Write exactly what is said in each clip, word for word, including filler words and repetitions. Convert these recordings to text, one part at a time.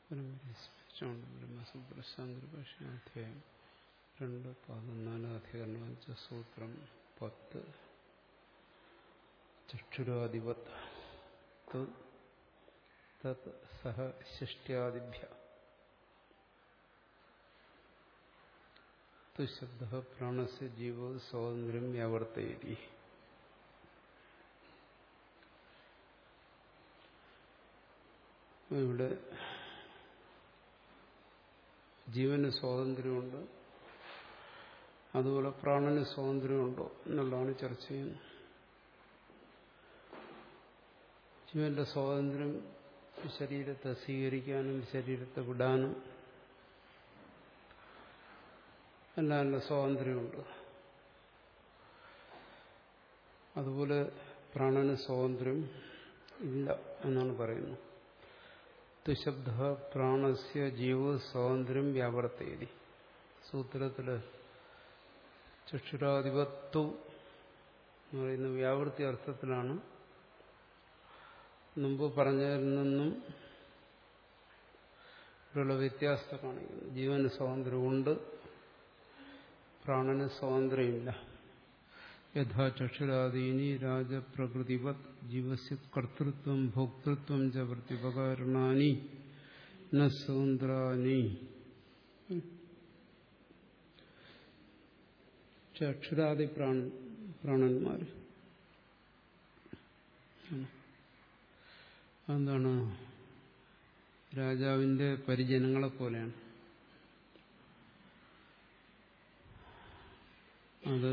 സ്മരിച്ചുകൊണ്ട് ബ്രഹ്മസൂത്രശാന്തരഭാഷ്യാധ്യായം രണ്ട് പതിനാല് അധികരണം അഞ്ച് സൂത്രം പത്ത് ചക്ഷുരാധിപത് തത് സഹ ശിഷ്ട്യാദിഭ്യ ശബ്ദ പ്രാണസ്യ ജീവോ സ്വാതന്ത്ര്യം വ്യാവർത്തയതി. ഇവിടെ ജീവന് സ്വാതന്ത്ര്യമുണ്ട്, അതുപോലെ പ്രാണന് സ്വാതന്ത്ര്യമുണ്ടോ എന്നുള്ളതാണ് ചർച്ച ചെയ്യുന്നത്. ജീവന്റെ സ്വാതന്ത്ര്യം ശരീരത്തെ സ്വീകരിക്കാനും ശരീരത്തെ വിടാനും എല്ലാം നല്ല സ്വാതന്ത്ര്യമുണ്ട്. അതുപോലെ പ്രാണന് സ്വാതന്ത്ര്യം ഇല്ല എന്നാണ് പറയുന്നത്. ശബ്ദ പ്രാണസ്യ ജീവോ സ്വാതന്ത്ര്യം വ്യാവർത്തയതി. സൂത്രത്തില് ചക്ഷുരാധിപത്വം എന്ന് പറയുന്ന വ്യാവൃത്തി അർത്ഥത്തിലാണ്. മുമ്പ് പറഞ്ഞതിൽ നിന്നും ഇവിടെയുള്ള വ്യത്യാസത്തെ കാണിക്കുന്നു. ജീവന് സ്വാതന്ത്ര്യമുണ്ട്, പ്രാണന് സ്വാതന്ത്ര്യമില്ല. യഥാ ചക്ഷുരാദീനി രാജപ്രകൃതിവത് ജീവസ്യ കർത്തൃത്വം ഭോക്തൃത്വം ച പ്രതിപകാരണാനി ന സ്വതന്ത്രാനി. ചക്ഷുരാദി പ്രാണ പ്രാണന്മാർ എന്താണ്? രാജാവിന്റെ പരിജനങ്ങളെ പോലെയാണ്. അത്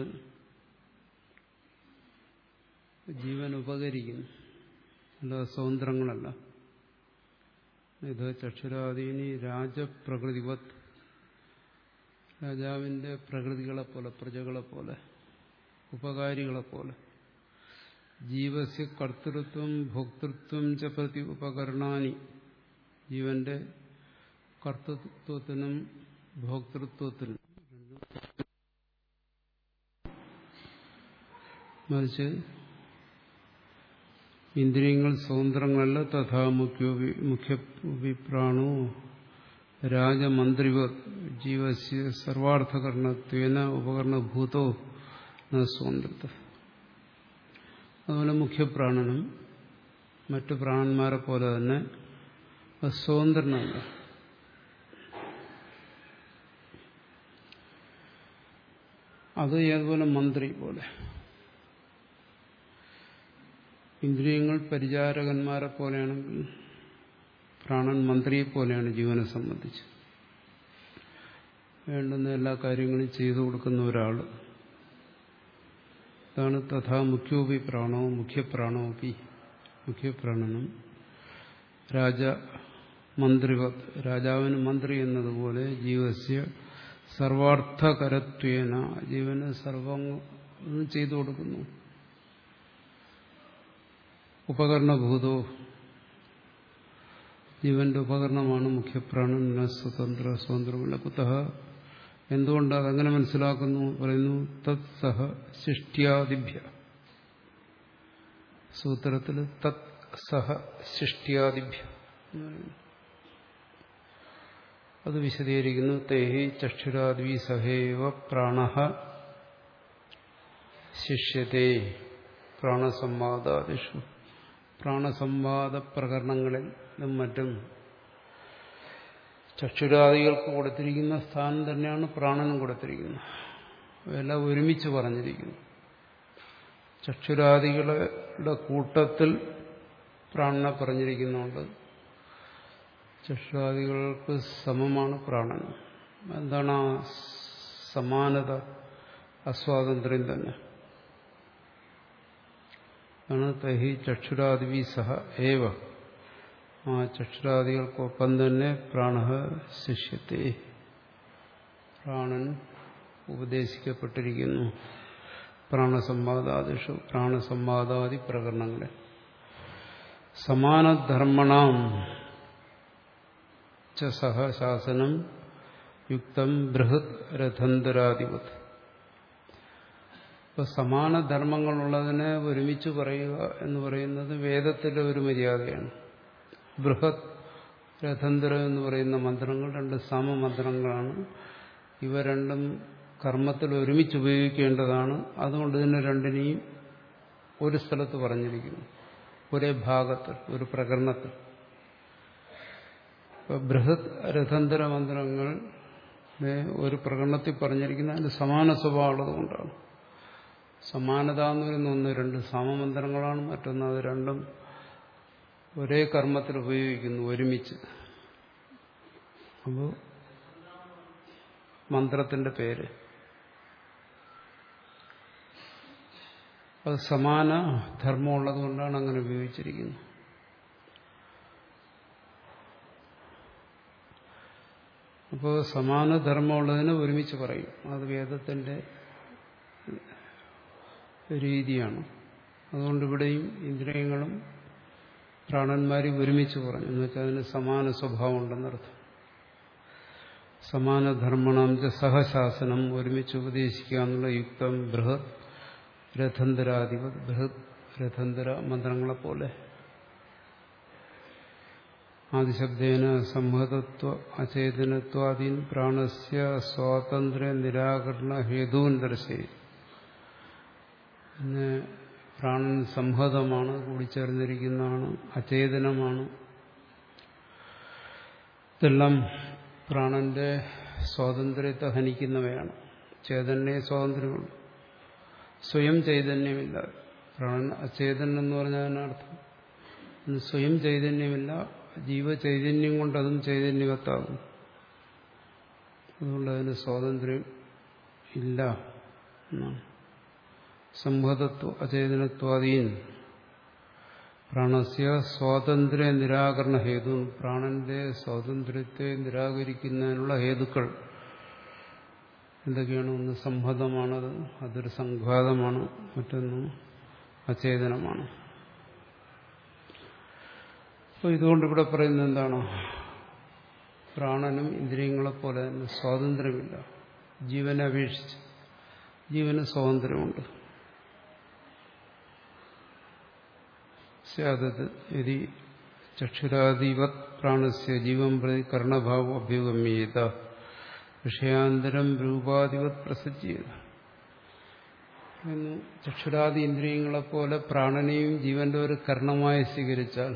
ജീവൻ ഉപകരിക്കുന്നു, അല്ലാതെ സ്വതന്ത്രങ്ങളല്ല. ഇത് ചക്ഷുരാദീനി രാജപ്രകൃതിവത്, രാജാവിന്റെ പ്രകൃതികളെ പോലെ, പ്രജകളെ പോലെ, ഉപകാരികളെ പോലെ. ജീവസ്യ കർത്തൃത്വം ഭോക്തൃത്വം ച പ്രതി ഉപകരണാനി, ജീവന്റെ കർത്തൃത്വത്തിനും ഭോക്തൃത്വത്തിനും മറിച്ച് ഇന്ദ്രിയങ്ങൾ സ്വതന്ത്രങ്ങളല്ല. തഥാ മുഖ്യപ്രാണോ രാജമന്ത്രിവ ജീവസ്യ സർവാർത്ഥകരണത്വേന ഉപകരണഭൂതോ ന സ്വതന്ത്രത്വം. അതുപോലെ മുഖ്യപ്രാണനും മറ്റു പ്രാണന്മാരെ പോലെ തന്നെ സ്വതന്ത്രനല്ല. അത് ഏതുപോലെ മന്ത്രി പോലെ. ഇന്ദ്രിയങ്ങൾ പരിചാരകന്മാരെ പോലെയാണെങ്കിൽ പ്രാണൻ മന്ത്രിയെ പോലെയാണ് ജീവനെ സംബന്ധിച്ച്. വേണ്ടുന്ന എല്ലാ കാര്യങ്ങളും ചെയ്തു കൊടുക്കുന്ന ഒരാൾ. അതാണ് തഥാ മുഖ്യോപി പ്രാണോ മുഖ്യപ്രാണോപി. മുഖ്യപ്രാണനും രാജ മന്ത്രിവത്, രാജാവിന് മന്ത്രി എന്നതുപോലെ ജീവസ്യ സർവാർത്ഥകരത്വേന, ജീവന് സർവം ചെയ്തു കൊടുക്കുന്നു. ഉപകരണഭൂതോ, ജീവന്റെ ഉപകരണമാണ് മുഖ്യപ്രാണൻ. സ്വതന്ത്ര സ്വതന്ത്രമല്ല. കുതഃ, എന്തുകൊണ്ട് അതങ്ങനെ മനസ്സിലാക്കുന്നു? പറയുന്നു തത് സഹ ശിഷ്ട്യാദിഭ്യ. സൂത്രത്തിൽ തത് സഹ ശിഷ്ട്യാദിഭ്യ അത് വിശദീകരിക്കുന്നു. തേഹി ചക്ഷുരാദി സഹേവ പ്രാണഃ ശിഷ്യതേ പ്രാണസംവാദാദിഷു. പ്രാണസംവാദ പ്രകരണങ്ങളിലും മറ്റും ചക്ഷുരാദികൾക്ക് കൊടുത്തിരിക്കുന്ന സ്ഥാനം തന്നെയാണ് പ്രാണനും കൊടുത്തിരിക്കുന്നത്. അതെല്ലാം ഒരുമിച്ച് പറഞ്ഞിരിക്കുന്നു. ചക്ഷുരാദികളുടെ കൂട്ടത്തിൽ പ്രാണനെ പറഞ്ഞിരിക്കുന്നുണ്ട്. ചക്ഷുരാദികൾക്ക് സമമാണ് പ്രാണൻ. എന്താണ് ആ സമാനത? അസ്വാതന്ത്ര്യം തന്നെ ആണ്. തഹി ചക്ഷുരാദിവി സഹ ഏവ, ആ ചക്ഷുരാദികൾക്കൊപ്പം തന്നെ പ്രാണഃ ശിഷ്യത്തെ, പ്രാണൻ ഉപദേശിക്കപ്പെട്ടിരിക്കുന്നു. പ്രാണസംവാദാദിഷു, പ്രാണസംവാദാദി പ്രകരണങ്ങളെ. സമാനധർമ്മണാം ച സഹ ശാസനം യുക്തം ബൃഹത് രഥന്തരാധിപത്. ഇപ്പൊ സമാന ധർമ്മങ്ങളുള്ളതിനെ ഒരുമിച്ച് പറയുക എന്ന് പറയുന്നത് വേദത്തിലെ ഒരു മര്യാദയാണ്. ബൃഹത് രഥന്തരം എന്ന് പറയുന്ന മന്ത്രങ്ങൾ രണ്ട് സമമന്ത്രങ്ങളാണ്. ഇവ രണ്ടും കർമ്മത്തിൽ ഒരുമിച്ച് ഉപയോഗിക്കേണ്ടതാണ്. അതുകൊണ്ട് തന്നെ രണ്ടിനെയും ഒരു സ്ഥലത്ത് പറഞ്ഞിരിക്കുന്നു, ഒരേ ഭാഗത്ത്, ഒരു പ്രകരണത്തിൽ. ബൃഹത് രഥന്തര മന്ത്രങ്ങൾ ഒരു പ്രകടനത്തിൽ പറഞ്ഞിരിക്കുന്ന അതിന് സമാന സ്വഭാവമുള്ളത് കൊണ്ടാണ്. സമാനത എന്ന് പറയുന്ന ഒന്ന് രണ്ട് സമമന്ത്രങ്ങളാണ്, മറ്റൊന്ന് അത് രണ്ടും ഒരേ കർമ്മത്തിൽ ഉപയോഗിക്കുന്നു ഒരുമിച്ച്. അപ്പോൾ മന്ത്രത്തിന്റെ പേര് അത് സമാന ധർമ്മമുള്ളത് കൊണ്ടാണ് അങ്ങനെ ഉപയോഗിച്ചിരിക്കുന്നത്. അപ്പോൾ സമാന ധർമ്മമുള്ളതിനെ ഒരുമിച്ച് പറയും. അത് വേദത്തിന്റെ രീതിയാണ്. അതുകൊണ്ട് ഇവിടെയും ഇന്ദ്രിയങ്ങളും പ്രാണന്മാരും ഒരുമിച്ച് പറഞ്ഞു എന്ന് വെച്ചാൽ അതിന് സമാന സ്വഭാവം ഉണ്ടെന്നർത്ഥം. സമാന ധർമ്മണം സഹശാസനം ഒരുമിച്ച് ഉപദേശിക്കുക എന്നുള്ള യുക്തം ബൃഹത് രഥന്തരാധിപത് ബൃഹത് രഥന്തര മന്ത്രങ്ങളെപ്പോലെ. ആദിശബ്ദേന സംഹതത്വ അചേതനത്വാദീൻ പ്രാണസ്യ സ്വാതന്ത്ര്യ നിരാകരണ ഹേതൂൻ ദർശയി. പിന്നെ പ്രാണൻ സംഹതമാണ്, കൂടിച്ചേർന്നിരിക്കുന്നതാണ്, അചേതനമാണ്. ഇതെല്ലാം പ്രാണന്റെ സ്വാതന്ത്ര്യത്തെ ഹനിക്കുന്നവയാണ്. ചേതനെ സ്വാതന്ത്ര്യമുള്ളൂ, സ്വയം ചൈതന്യമില്ല. പ്രാണൻ അചേതനം എന്ന് പറഞ്ഞാൽ അതിനർത്ഥം സ്വയം ചൈതന്യമില്ല, ജീവചൈതന്യം കൊണ്ട് അതും ചൈതന്യവത്താകും. അതുകൊണ്ട് അതിന് സ്വാതന്ത്ര്യം ഇല്ല എന്നാണ്. സംഹതത്വ അചേതനത്വാദീൻ പ്രാണസ്യ സ്വാതന്ത്ര്യ നിരാകരണ ഹേതു. പ്രാണന്റെ സ്വാതന്ത്ര്യത്തെ നിരാകരിക്കുന്നതിനുള്ള ഹേതുക്കൾ എന്തൊക്കെയാണ്? ഒന്ന് സംഹതമാണത്, അതൊരു സംഘാതമാണ്. മറ്റൊന്ന് അചേതനമാണ്. അപ്പോൾ ഇതുകൊണ്ട് ഇവിടെ പറയുന്നത് എന്താണ്? പ്രാണനും ഇന്ദ്രിയങ്ങളെപ്പോലെ തന്നെ സ്വാതന്ത്ര്യമില്ല. ജീവനെ അപേക്ഷിച്ച് ജീവന് സ്വാതന്ത്ര്യമുണ്ട്. സ്യാദത് യദി ചക്ഷുരാദിവത് പ്രാണസ്യ ജീവം പ്രതി കർണഭാവം അഭ്യുഗമ്യേത വിഷയാന്തരം രൂപാധിപത് പ്രസജ്യേത. ചക്ഷുരാദി ഇന്ദ്രിയങ്ങളെപ്പോലെ പ്രാണനെയും ജീവന്റെ ഒരു കർണമായി സ്വീകരിച്ചാൽ,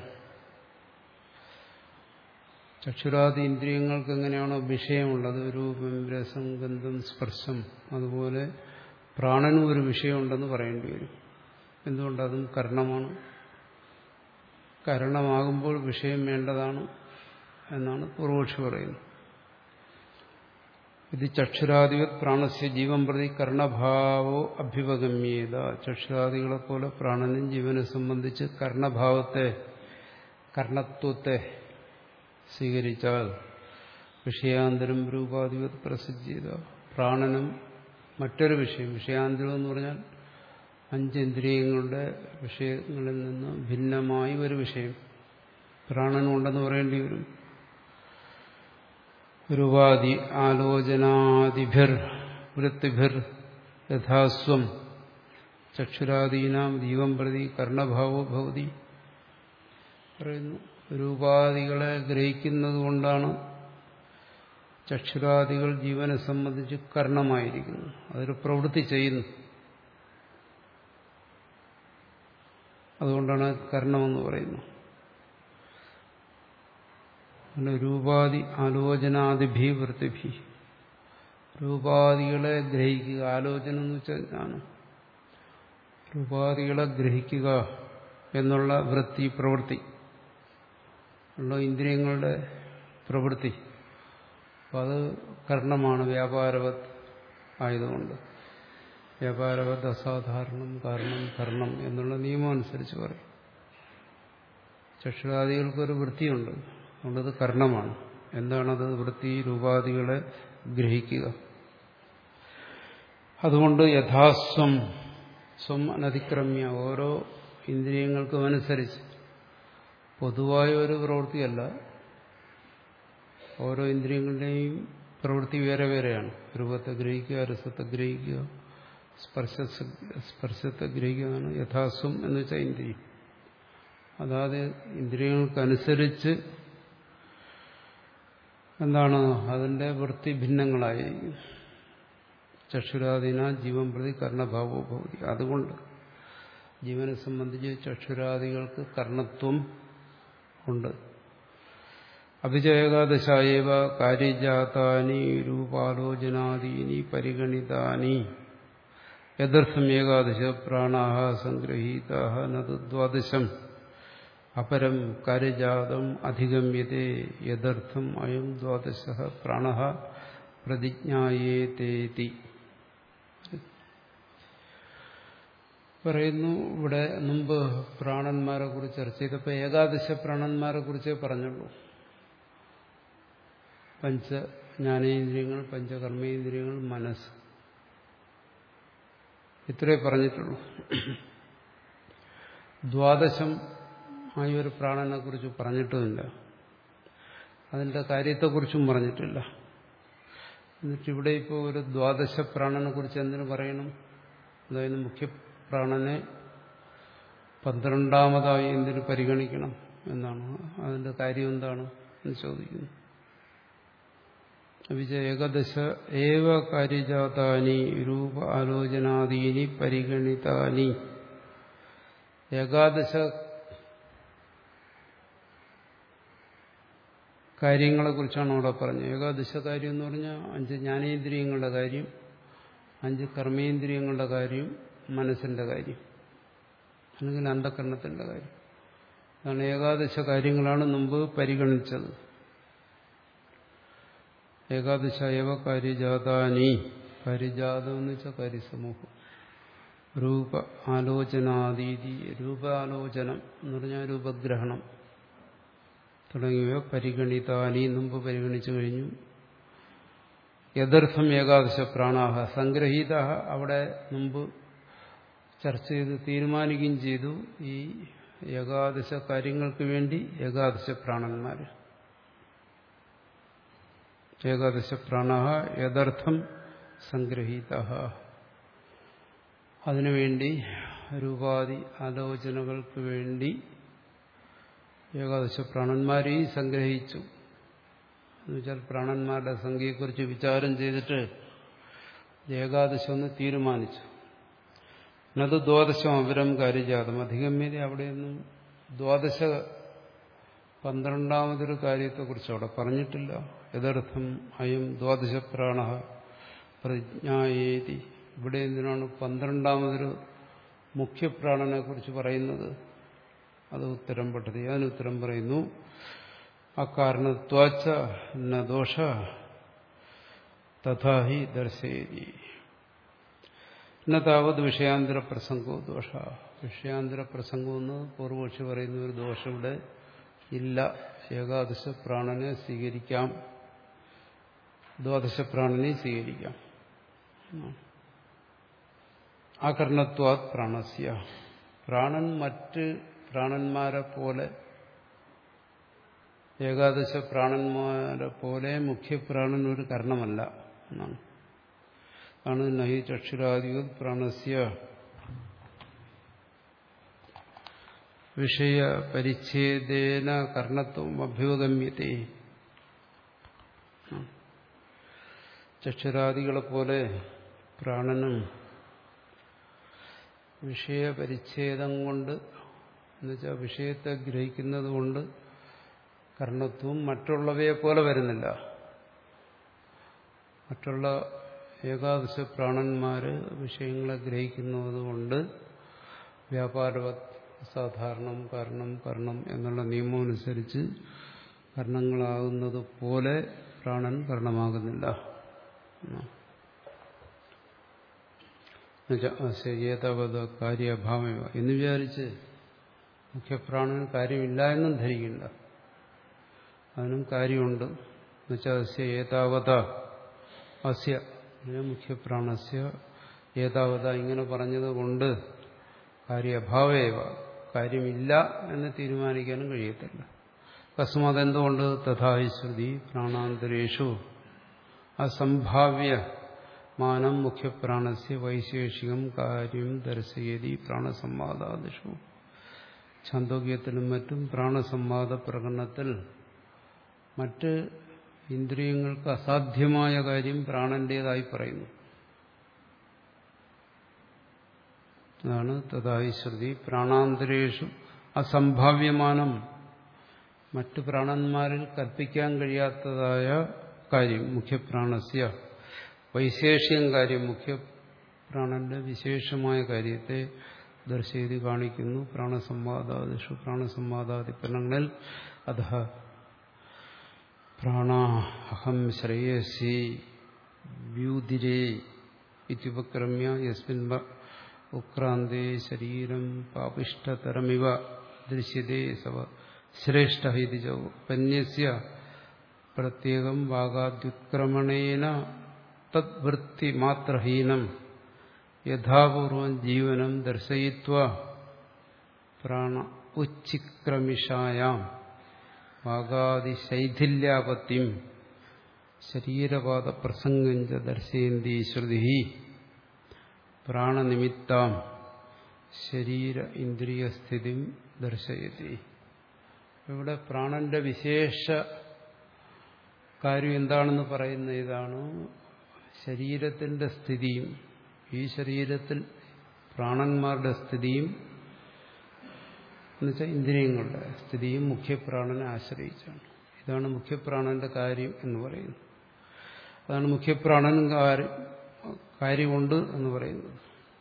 ചക്ഷുരാദി ഇന്ദ്രിയങ്ങൾക്ക് എങ്ങനെയാണോ വിഷയമുള്ളത്, രൂപം രസം ഗന്ധം സ്പർശം, അതുപോലെ പ്രാണനും ഒരു വിഷയമുണ്ടെന്ന് പറയേണ്ടി വരും. എന്തുകൊണ്ടതും കർണമാണ്. കരണമാകുമ്പോൾ വിഷയം വേണ്ടതാണ് എന്നാണ് പൂർവക്ഷി പറയുന്നത്. ഇത് ചക്ഷുരാദിവത് പ്രാണസ്യ ജീവൻ പ്രതി കർണഭാവോ അഭ്യുപഗമ്യേത. ചക്ഷുരാദികളെപ്പോലെ പ്രാണനും ജീവനെ സംബന്ധിച്ച് കർണഭാവത്തെ, കർണത്വത്തെ സ്വീകരിച്ചാൽ വിഷയാന്തരം രൂപാധിപത് പ്രസിദ്ധീത. പ്രാണനും മറ്റൊരു വിഷയം, വിഷയാന്തരം എന്ന് പറഞ്ഞാൽ അഞ്ചിന്ദ്രിയങ്ങളുടെ വിഷയങ്ങളിൽ നിന്ന് ഭിന്നമായി ഒരു വിഷയം പ്രാണനുണ്ടെന്ന് പറയേണ്ടി വരും. രൂപാദി ആലോചനാദിഭിർ വൃത്തിഭിർ യഥാസ്വം ചക്ഷുരാദീനാം ജീവം പ്രതി കർണഭാവോ ഭവതി പറയുന്നു. രൂപാദികളെ ഗ്രഹിക്കുന്നത് കൊണ്ടാണ് ചക്ഷുരാദികൾ ജീവനെ സംബന്ധിച്ച് കർണമായിരിക്കുന്നു. അതൊരു പ്രവൃത്തി ചെയ്യുന്നു. അതുകൊണ്ടാണ് കർണമെന്ന് പറയുന്നത്. രൂപാദി ആലോചനാദിഭി വൃത്തിഭി, രൂപാദികളെ ഗ്രഹിക്കുക. ആലോചന എന്ന് വെച്ചാൽ ജ്ഞാനം. രൂപാദികളെ ഗ്രഹിക്കുക എന്നുള്ള വൃത്തി, പ്രവൃത്തി ഉള്ള ഇന്ദ്രിയങ്ങളുടെ പ്രവൃത്തി. അപ്പം അത് കർണമാണ്, വ്യാപാരവത് ആയതുകൊണ്ട്. വ്യാപാരവത് അസാധാരണം കാരണം കർണം എന്നുള്ള നിയമം അനുസരിച്ച് പറയും. ചക്ഷുരാദികൾക്കൊരു വൃത്തിയുണ്ട്, അതുകൊണ്ടത് കർണമാണ്. എന്താണത്? വൃത്തി, രൂപാദികളെ ഗ്രഹിക്കുക. അതുകൊണ്ട് യഥാസ്വം, സ്വം അനതിക്രമ്യ, ഓരോ ഇന്ദ്രിയങ്ങൾക്കും അനുസരിച്ച്, പൊതുവായ ഒരു പ്രവൃത്തിയല്ല. ഓരോ ഇന്ദ്രിയങ്ങളുടെയും പ്രവൃത്തി വേറെ വേറെയാണ്. രൂപത്തെ ഗ്രഹിക്കുക, രസത്തെ ഗ്രഹിക്കുക, സ്പർശ സ്പർശത്തെ ഗ്രഹിക്കുന്നതാണ് യഥാസ്വം എന്ന് വെച്ചാൽ ഇന്ദ്രിയം. അതായത് ഇന്ദ്രിയങ്ങൾക്കനുസരിച്ച് എന്താണ് അതിന്റെ വൃത്തി ഭിന്നങ്ങളായി. ചക്ഷുരാദീന ജീവൻ പ്രതി കർണഭാവോ ഭവതി. അതുകൊണ്ട് ജീവനെ സംബന്ധിച്ച് ചക്ഷുരാദികൾക്ക് കർണത്വം ഉണ്ട്. അഭിച ഏകാദശായേവ കാര്യജാതാനി രൂപാലോചനാദീനി പരിഗണിതാനി യദർത്ഥം ഏകാദശ പ്രാണാഃ സംഗ്രഹീതാഃ നതു ദ്വാദശം അപരം കാര്യജാതം അധിഗമ്യതേ യദർത്ഥം അയം ദ്വാദശഃ പ്രാണഃ പ്രതിജ്ഞായേതേതി. പറയുന്നു ഇവിടെ മുമ്പ് പ്രാണന്മാരെ കുറിച്ച് ചർച്ച ചെയ്തപ്പോൾ ഏകാദശ പ്രാണന്മാരെ കുറിച്ചേ പറഞ്ഞുള്ളൂ. പഞ്ച ജ്ഞാനേന്ദ്രിയങ്ങൾ, പഞ്ചകർമ്മേന്ദ്രിയങ്ങൾ, മനസ്സ്, ഇത്രേ പറഞ്ഞിട്ടുള്ളൂ. ദ്വാദശം ആയ ഒരു പ്രാണനെ കുറിച്ച് പറഞ്ഞിട്ടുമില്ല, അതിന്റെ കാര്യത്തെക്കുറിച്ചും പറഞ്ഞിട്ടില്ല. എന്നിട്ട് ഇവിടെ ഇപ്പോൾ ഒരു ദ്വാദശ പ്രാണനെ കുറിച്ച് എന്തിനു പറയണം? അതായത് മുഖ്യപ്രാണനെ പന്ത്രണ്ടാമതായി എന്തിനു പരിഗണിക്കണം എന്നാണ്. അതിന്റെ കാര്യം എന്താണ് എന്ന് ചോദിക്കുന്നു. അവിച ഏകദശ ഏവ കാര്യജാതാനി രൂപ ആലോചനാദീനി പരിഗണിതാനി. ഏകാദശ കാര്യങ്ങളെ കുറിച്ചാണ് അവിടെ പറഞ്ഞത്. ഏകാദശ കാര്യം എന്ന് പറഞ്ഞാൽ അഞ്ച് ജ്ഞാനേന്ദ്രിയങ്ങളുടെ കാര്യം, അഞ്ച് കർമ്മേന്ദ്രിയങ്ങളുടെ കാര്യം, മനസ്സിന്റെ കാര്യം, അല്ലെങ്കിൽ അന്ധകരണത്തിന്റെ കാര്യം. അതാണ് ഏകാദശ കാര്യങ്ങളാണ് മുമ്പ് പരിഗണിച്ചത്. ഏകാദശ ഏവ കാര്യജാതാനി. കാര്യജാതം എന്ന് വെച്ചാൽ കാര്യസമൂഹം. രൂപ ആലോചനാദീതി, രൂപാലോചനം എന്ന് പറഞ്ഞാൽ രൂപഗ്രഹണം തുടങ്ങിയവ പരിഗണിതാനി മുമ്പ് പരിഗണിച്ചു കഴിഞ്ഞു. യദർത്ഥം ഏകാദശ പ്രാണാഹ സംഗ്രഹീത. അവിടെ മുമ്പ് ചർച്ച ചെയ്ത് തീരുമാനിക്കുകയും ചെയ്തു ഈ ഏകാദശ കാര്യങ്ങൾക്ക് വേണ്ടി ഏകാദശ പ്രാണന്മാർ. ഏകാദശ പ്രാണാഹ യദർത്ഥം സംഗ്രഹീത. അതിനുവേണ്ടി രൂപാദി ആലോചനകൾക്ക് വേണ്ടി ഏകാദശ പ്രാണന്മാരെയും സംഗ്രഹിച്ചു. എന്നുവെച്ചാൽ പ്രാണന്മാരുടെ സംഖ്യയെക്കുറിച്ച് വിചാരം ചെയ്തിട്ട് ഏകാദശം എന്ന് തീരുമാനിച്ചു. എന്നത് ദ്വാദശം അപരം കാര്യജാതം അധിഗമ്യത. അവിടെയൊന്നും ദ്വാദശ പന്ത്രണ്ടാമതൊരു കാര്യത്തെക്കുറിച്ച് അവിടെ പറഞ്ഞിട്ടില്ല. യഥാർത്ഥം അയം ദ്വാദശ പ്രാണഃ പ്രതിജ്ഞായേതി. ഇവിടെ എന്തിനാണ് പന്ത്രണ്ടാമതൊരു മുഖ്യപ്രാണനെ കുറിച്ച് പറയുന്നത്? അത് ഉത്തരം പെട്ടത്. അതിന് ഉത്തരം പറയുന്നു അകാരണത്വാച്ച ന ദോഷ തഥാഹി ദർശയേതി. ന താവത് വിഷയാന്തര പ്രസംഗോ ദോഷ. വിഷയാന്തര പ്രസംഗം എന്ന് പൂർവപക്ഷി പറയുന്ന ഒരു ദോഷം ഇവിടെ ഇല്ല. ഏകാദശ പ്രാണനെ സ്വീകരിക്കാം, ദ്വാദശ പ്രാണനെ സ്വീകരിക്കാം. അകർണത്വാത് പ്രാണസ്യ. പ്രാണൻ മറ്റ് പ്രാണന്മാരെ പോലെ, ഏകാദശ പ്രാണന്മാരെ പോലെ മുഖ്യപ്രാണൻ ഒരു കർണമല്ല എന്നാണ്. ആണ് നഹി ചക്ഷുരാദിവത് പ്രാണസ്യ വിഷയ പരിച്ഛേദേന കർണത്വം അഭ്യുഗമ്യത്തെ. ചക്ഷുരാദികളെ പോലെ പ്രാണനും വിഷയപരിച്ഛേദം കൊണ്ട്, എന്നുവെച്ചാൽ വിഷയത്തെ ഗ്രഹിക്കുന്നത് കൊണ്ട് കർണത്വം മറ്റുള്ളവയെ പോലെ വരുന്നില്ല. മറ്റുള്ള ഏകാദശ പ്രാണന്മാര് വിഷയങ്ങളെ ഗ്രഹിക്കുന്നതുകൊണ്ട് വ്യാപാരവത് സാധാരണം കർണം കർണം എന്നുള്ള നിയമം അനുസരിച്ച് കർണങ്ങളാകുന്നത് പോലെ പ്രാണൻ കർണമാകുന്നില്ല. ഏതാവത് കാര്യഭാവമേവ എന്ന് വിചാരിച്ച് മുഖ്യപ്രാണന് കാര്യമില്ല എന്നും ധരിക്കില്ല. അതിനും കാര്യമുണ്ട്. എന്നുവെച്ചാൽ അസ്യ ഏതാവത അസ്യ മുഖ്യപ്രാണസ്യ ഏതാവത ഇങ്ങനെ പറഞ്ഞതുകൊണ്ട് കാര്യഭാവേവ കാര്യമില്ല എന്ന് തീരുമാനിക്കാനും കഴിയത്തില്ല. തസ്മാത് എന്തുകൊണ്ട് തഥാഹി ശ്രുതി പ്രാണാന്തരേഷു അസംഭാവ്യ മാനം മുഖ്യപ്രാണസ്യ വൈശേഷികം കാര്യം ദർശയതി പ്രാണസംവാദാദിഷു. ഛാന്തോക്യത്തിലും മറ്റും പ്രാണസംവാദ പ്രകടനത്തിൽ മറ്റ് ഇന്ദ്രിയങ്ങൾക്ക് അസാധ്യമായ കാര്യം പ്രാണന്റേതായി പറയുന്നു. അതാണ് തഥായി ശ്രുതി പ്രാണാന്തരേഷു അസംഭാവ്യമാനം, മറ്റു പ്രാണന്മാരിൽ കൽപ്പിക്കാൻ കഴിയാത്തതായ കാര്യം മുഖ്യപ്രാണസ്യ വൈശേഷ്യം കാര്യം, മുഖ്യപ്രാണന്റെ വിശേഷമായ കാര്യത്തെ ദർശയതി കാണിക്കുന്നു. പ്രാണസംവാദാദിഷു പ്രാണസംവാദാദിപന്നങ്ങളിൽ അധ പ്രാണാഹം ശ്രേയസി വ്യൂതിരേ ഇത്യുപക്രമ്യ യസ്മിൻ ഉക്രാന്തേ ശരീരം പാപിഷ്ടതരമിവ ദൃശ്യതേ സവ ശ്രേഷ്ഠ ഇതി ചൗപന്യസ്യ പ്രത്യേകം വാഗാദ്യുത്ക്രമണേന തദ്വൃത്തി മാത്രഹീനം യഥാപൂർവം ജീവനം ദർശയിത്വാ പ്രാണ ഉച്ചിക്രമിഷായാം വാഗാദിശൈഥില്യാപത്തിം ശരീരപാദ പ്രസംഗം ച ദർശയന്തി ശ്രുതി പ്രാണനിമിത്താം ശരീര ഇന്ദ്രിയസ്ഥിതി ദർശയതി. ഇവിടെ പ്രാണന്റെ വിശേഷ കാര്യം എന്താണെന്ന് പറയുന്ന ഇതാണ് ശരീരത്തിന്റെ സ്ഥിതിയും ഈ ശരീരത്തിൽ പ്രാണന്മാരുടെ സ്ഥിതിയും എന്നുവെച്ചാൽ ഇന്ദ്രിയങ്ങളുടെ സ്ഥിതിയും മുഖ്യപ്രാണനെ ആശ്രയിച്ചാണ്. ഇതാണ് മുഖ്യപ്രാണന്റെ കാര്യം എന്ന് പറയുന്നത്. അതാണ് മുഖ്യപ്രാണൻ കാര്യമുണ്ട് എന്ന് പറയുന്നത്.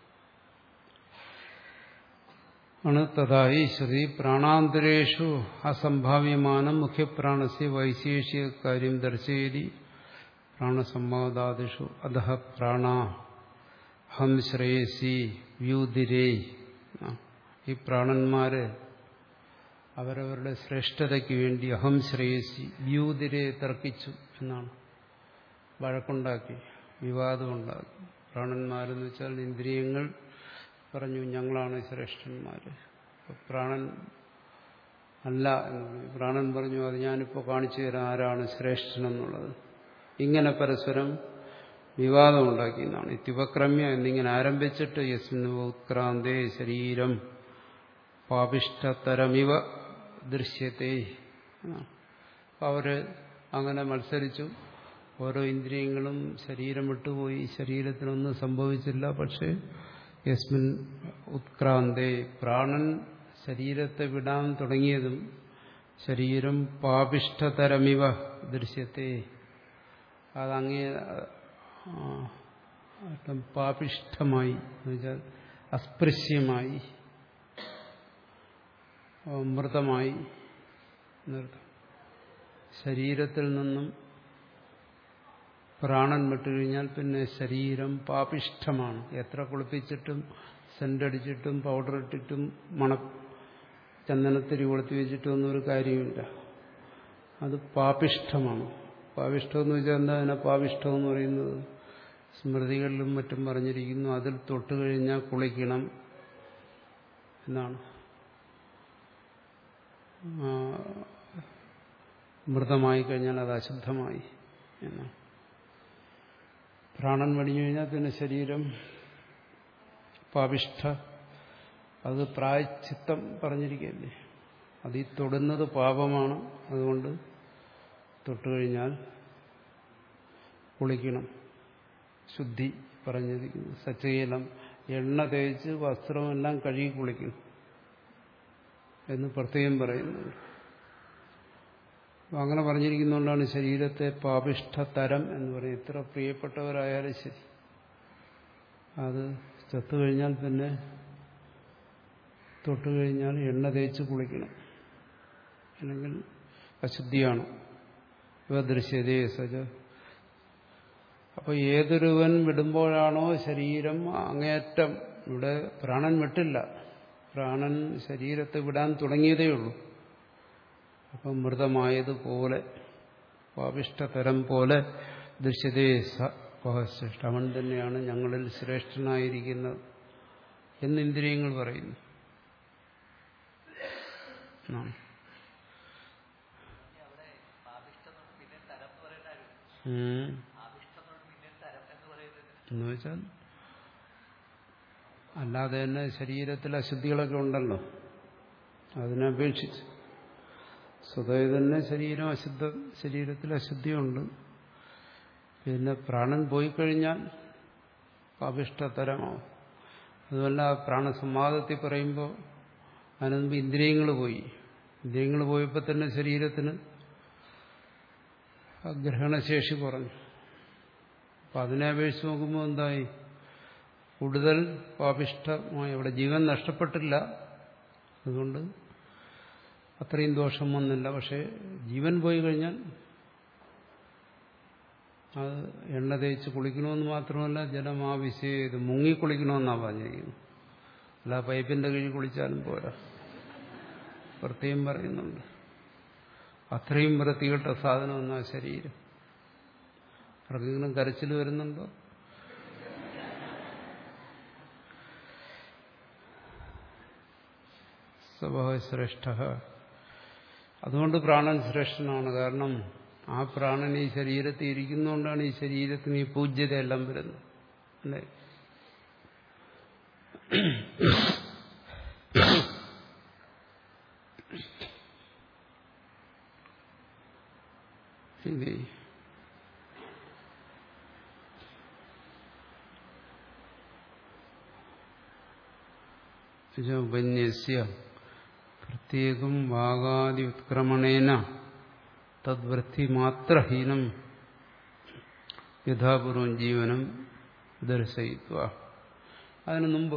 ആണ് തഥായി ശ്രുതി പ്രാണാന്തരേഷു അസംഭാവ്യമാനം മുഖ്യപ്രാണസ്യ വൈശേഷിക കാര്യം ദർശയതി പ്രാണസംവാദാദിഷു അധഃ പ്രാണാ ഹം ശ്രേയസി വ്യൂതിരേ. ഈ പ്രാണന്മാര് അവരവരുടെ ശ്രേഷ്ഠതയ്ക്ക് വേണ്ടി അഹം ശ്രേയസി വ്യൂതിരെ തർക്കിച്ചു എന്നാണ്, വഴക്കുണ്ടാക്കി, വിവാദമുണ്ടാക്കി. പ്രാണന്മാരെന്ന് വെച്ചാൽ ഇന്ദ്രിയങ്ങൾ പറഞ്ഞു ഞങ്ങളാണ് ശ്രേഷ്ഠന്മാര്, പ്രാണൻ അല്ല എന്ന് പറഞ്ഞു. പ്രാണൻ പറഞ്ഞു അത് ഞാനിപ്പോൾ കാണിച്ചു തരാം ആരാണ് ശ്രേഷ്ഠനെന്നുള്ളത്. ഇങ്ങനെ പരസ്പരം വിവാദമുണ്ടാക്കി എന്നാണ്. ഇത്യുപക്രമ്യ എന്നിങ്ങനെ ആരംഭിച്ചിട്ട് യസ്മിൻ ഉത്ക്രാന്തേ ശരീരം പാപിഷ്ടതരമിവ ദൃശ്യത്തെ. അവര് അങ്ങനെ മത്സരിച്ചു. ഓരോ ഇന്ദ്രിയങ്ങളും ശരീരം വിട്ടുപോയി, ശരീരത്തിനൊന്നും സംഭവിച്ചില്ല. പക്ഷെ യസ്മിൻ ഉത്ക്രാന്തേ പ്രാണൻ ശരീരത്തെ വിടാൻ തുടങ്ങിയതും ശരീരം പാപിഷ്ടതരമിവ ദൃശ്യത്തെ. അതങ്ങേ പാപിഷ്ഠമായി എന്നുവെച്ചാൽ അസ്പൃശ്യമായി, മൃതമായി എന്നർത്ഥം. ശരീരത്തിൽ നിന്നും പ്രാണൻ വിട്ടുകഴിഞ്ഞാൽ പിന്നെ ശരീരം പാപിഷ്ഠമാണ്. എത്ര കുളിപ്പിച്ചിട്ടും സെന്റടിച്ചിട്ടും പൗഡർ ഇട്ടിട്ടും മണ ചന്ദനത്തിരി കൊളുത്തി വെച്ചിട്ടും ഒന്നും ഒരു കാര്യമില്ല. അത് പാപിഷ്ഠമാണ്. പാപിഷ്ഠം എന്ന് വെച്ചാൽ എന്താ അതിനെ പാപിഷ്ഠം എന്ന് പറയുന്നത്? സ്മൃതികളിലും മറ്റും പറഞ്ഞിരിക്കുന്നു അതിൽ തൊട്ടുകഴിഞ്ഞാൽ കുളിക്കണം എന്നാണ്. മൃതമായി കഴിഞ്ഞാൽ അത് അശുദ്ധമായി എന്നാണ്. പ്രാണൻ വെടിഞ്ഞു കഴിഞ്ഞാൽ പിന്നെ ശരീരം പാപിഷ്ഠ. അത് പ്രായശ്ചിത്തം പറഞ്ഞിരിക്കുകയല്ലേ. അത് ഈ തൊടുന്നത് പാപമാണ്. അതുകൊണ്ട് തൊട്ടുകഴിഞ്ഞാൽ കുളിക്കണം. ശുദ്ധി പറഞ്ഞിരിക്കുന്നു. സച്ചീലം എണ്ണ തേച്ച് വസ്ത്രമെല്ലാം കഴുകി കുളിക്കണം എന്ന് പ്രത്യേകം പറയുന്നത്. അങ്ങനെ പറഞ്ഞിരിക്കുന്നതുകൊണ്ടാണ് ശരീരത്തെ പാപിഷ്ഠതരം എന്ന് പറയുന്നത്. ഇത്ര പ്രിയപ്പെട്ടവരായാലും ശരി, അത് ചത്തുകഴിഞ്ഞാൽ പിന്നെ തൊട്ടുകഴിഞ്ഞാൽ എണ്ണ തേച്ച് കുളിക്കണം, അല്ലെങ്കിൽ അശുദ്ധിയാണ്. ഇവ ദൃശ്യതേ സജ. അപ്പൊ ഏതൊരുവൻ വിടുമ്പോഴാണോ ശരീരം അങ്ങേയറ്റം, ഇവിടെ പ്രാണൻ വിട്ടില്ല, പ്രാണൻ ശരീരത്തെ വിടാൻ തുടങ്ങിയതേ ഉള്ളൂ. അപ്പം മൃതമായതുപോലെ പാപിഷ്ഠതരം പോലെ ദൃശ്യതേ സ പഹശ്രേഷ്ഠ. അവൻ തന്നെയാണ് ഞങ്ങളിൽ ശ്രേഷ്ഠനായിരിക്കുന്നത് എന്ന് ഇന്ദ്രിയങ്ങൾ പറയുന്നു. എന്ന് വെച്ചാൽ അല്ലാതെ തന്നെ ശരീരത്തിൽ അശുദ്ധികളൊക്കെ ഉണ്ടല്ലോ, അതിനപേക്ഷിച്ച് സ്വതവേ തന്നെ ശരീരം അശുദ്ധ ശരീരത്തിൽ അശുദ്ധിയുണ്ട്. പിന്നെ പ്രാണൻ പോയി കഴിഞ്ഞാൽ പാപിഷ്ടതരമാവും. അതുമല്ല പ്രാണസംവാദത്തിൽ പറയുമ്പോൾ അതിനുമുമ്പ് ഇന്ദ്രിയങ്ങൾ പോയി. ഇന്ദ്രിയങ്ങൾ പോയപ്പോൾ തന്നെ ശരീരത്തിന് ഗ്രഹണശേഷി കുറഞ്ഞു. അപ്പം അതിനെ അപേക്ഷിച്ച് നോക്കുമ്പോൾ എന്തായി? കൂടുതൽ പാപിഷ്ടമായി. അവിടെ ജീവൻ നഷ്ടപ്പെട്ടില്ല, അതുകൊണ്ട് അത്രയും ദോഷം വന്നില്ല. പക്ഷെ ജീവൻ പോയി കഴിഞ്ഞാൽ അത് എണ്ണ തേച്ച് കുളിക്കണമെന്ന് മാത്രമല്ല, ജലം ആവശ്യം ഇത് മുങ്ങി കുളിക്കണമെന്നാണ് പറഞ്ഞിരിക്കുന്നത്. അല്ല പൈപ്പിന്റെ കീഴിൽ കുളിച്ചാലും പോരാ, പ്രത്യേകം പറയുന്നുണ്ട്. അത്രയും വൃത്തികെട്ട സാധനം എന്നാ ശരീരം. ആർക്കെങ്കിലും കരച്ചിൽ വരുന്നുണ്ടോ? സ്വഭാവശ്രേഷ്ഠ. അതുകൊണ്ട് പ്രാണൻ ശ്രേഷ്ഠനാണ്. കാരണം ആ പ്രാണൻ ഈ ശരീരത്തിൽ ഇരിക്കുന്നതുകൊണ്ടാണ് ഈ ശരീരത്തിന് ഈ പൂജ്യതയെല്ലാം വരുന്നത്. അല്ലേ? ഉപന്യസ്യ പ്രത്യേകം വാഗാദി ഉത്ക്രമണേന തദ്വൃത്തി മാത്രഹീനം യഥാപൂർവം ജീവനം ദർശയിത്വ. അതിനു മുമ്പ്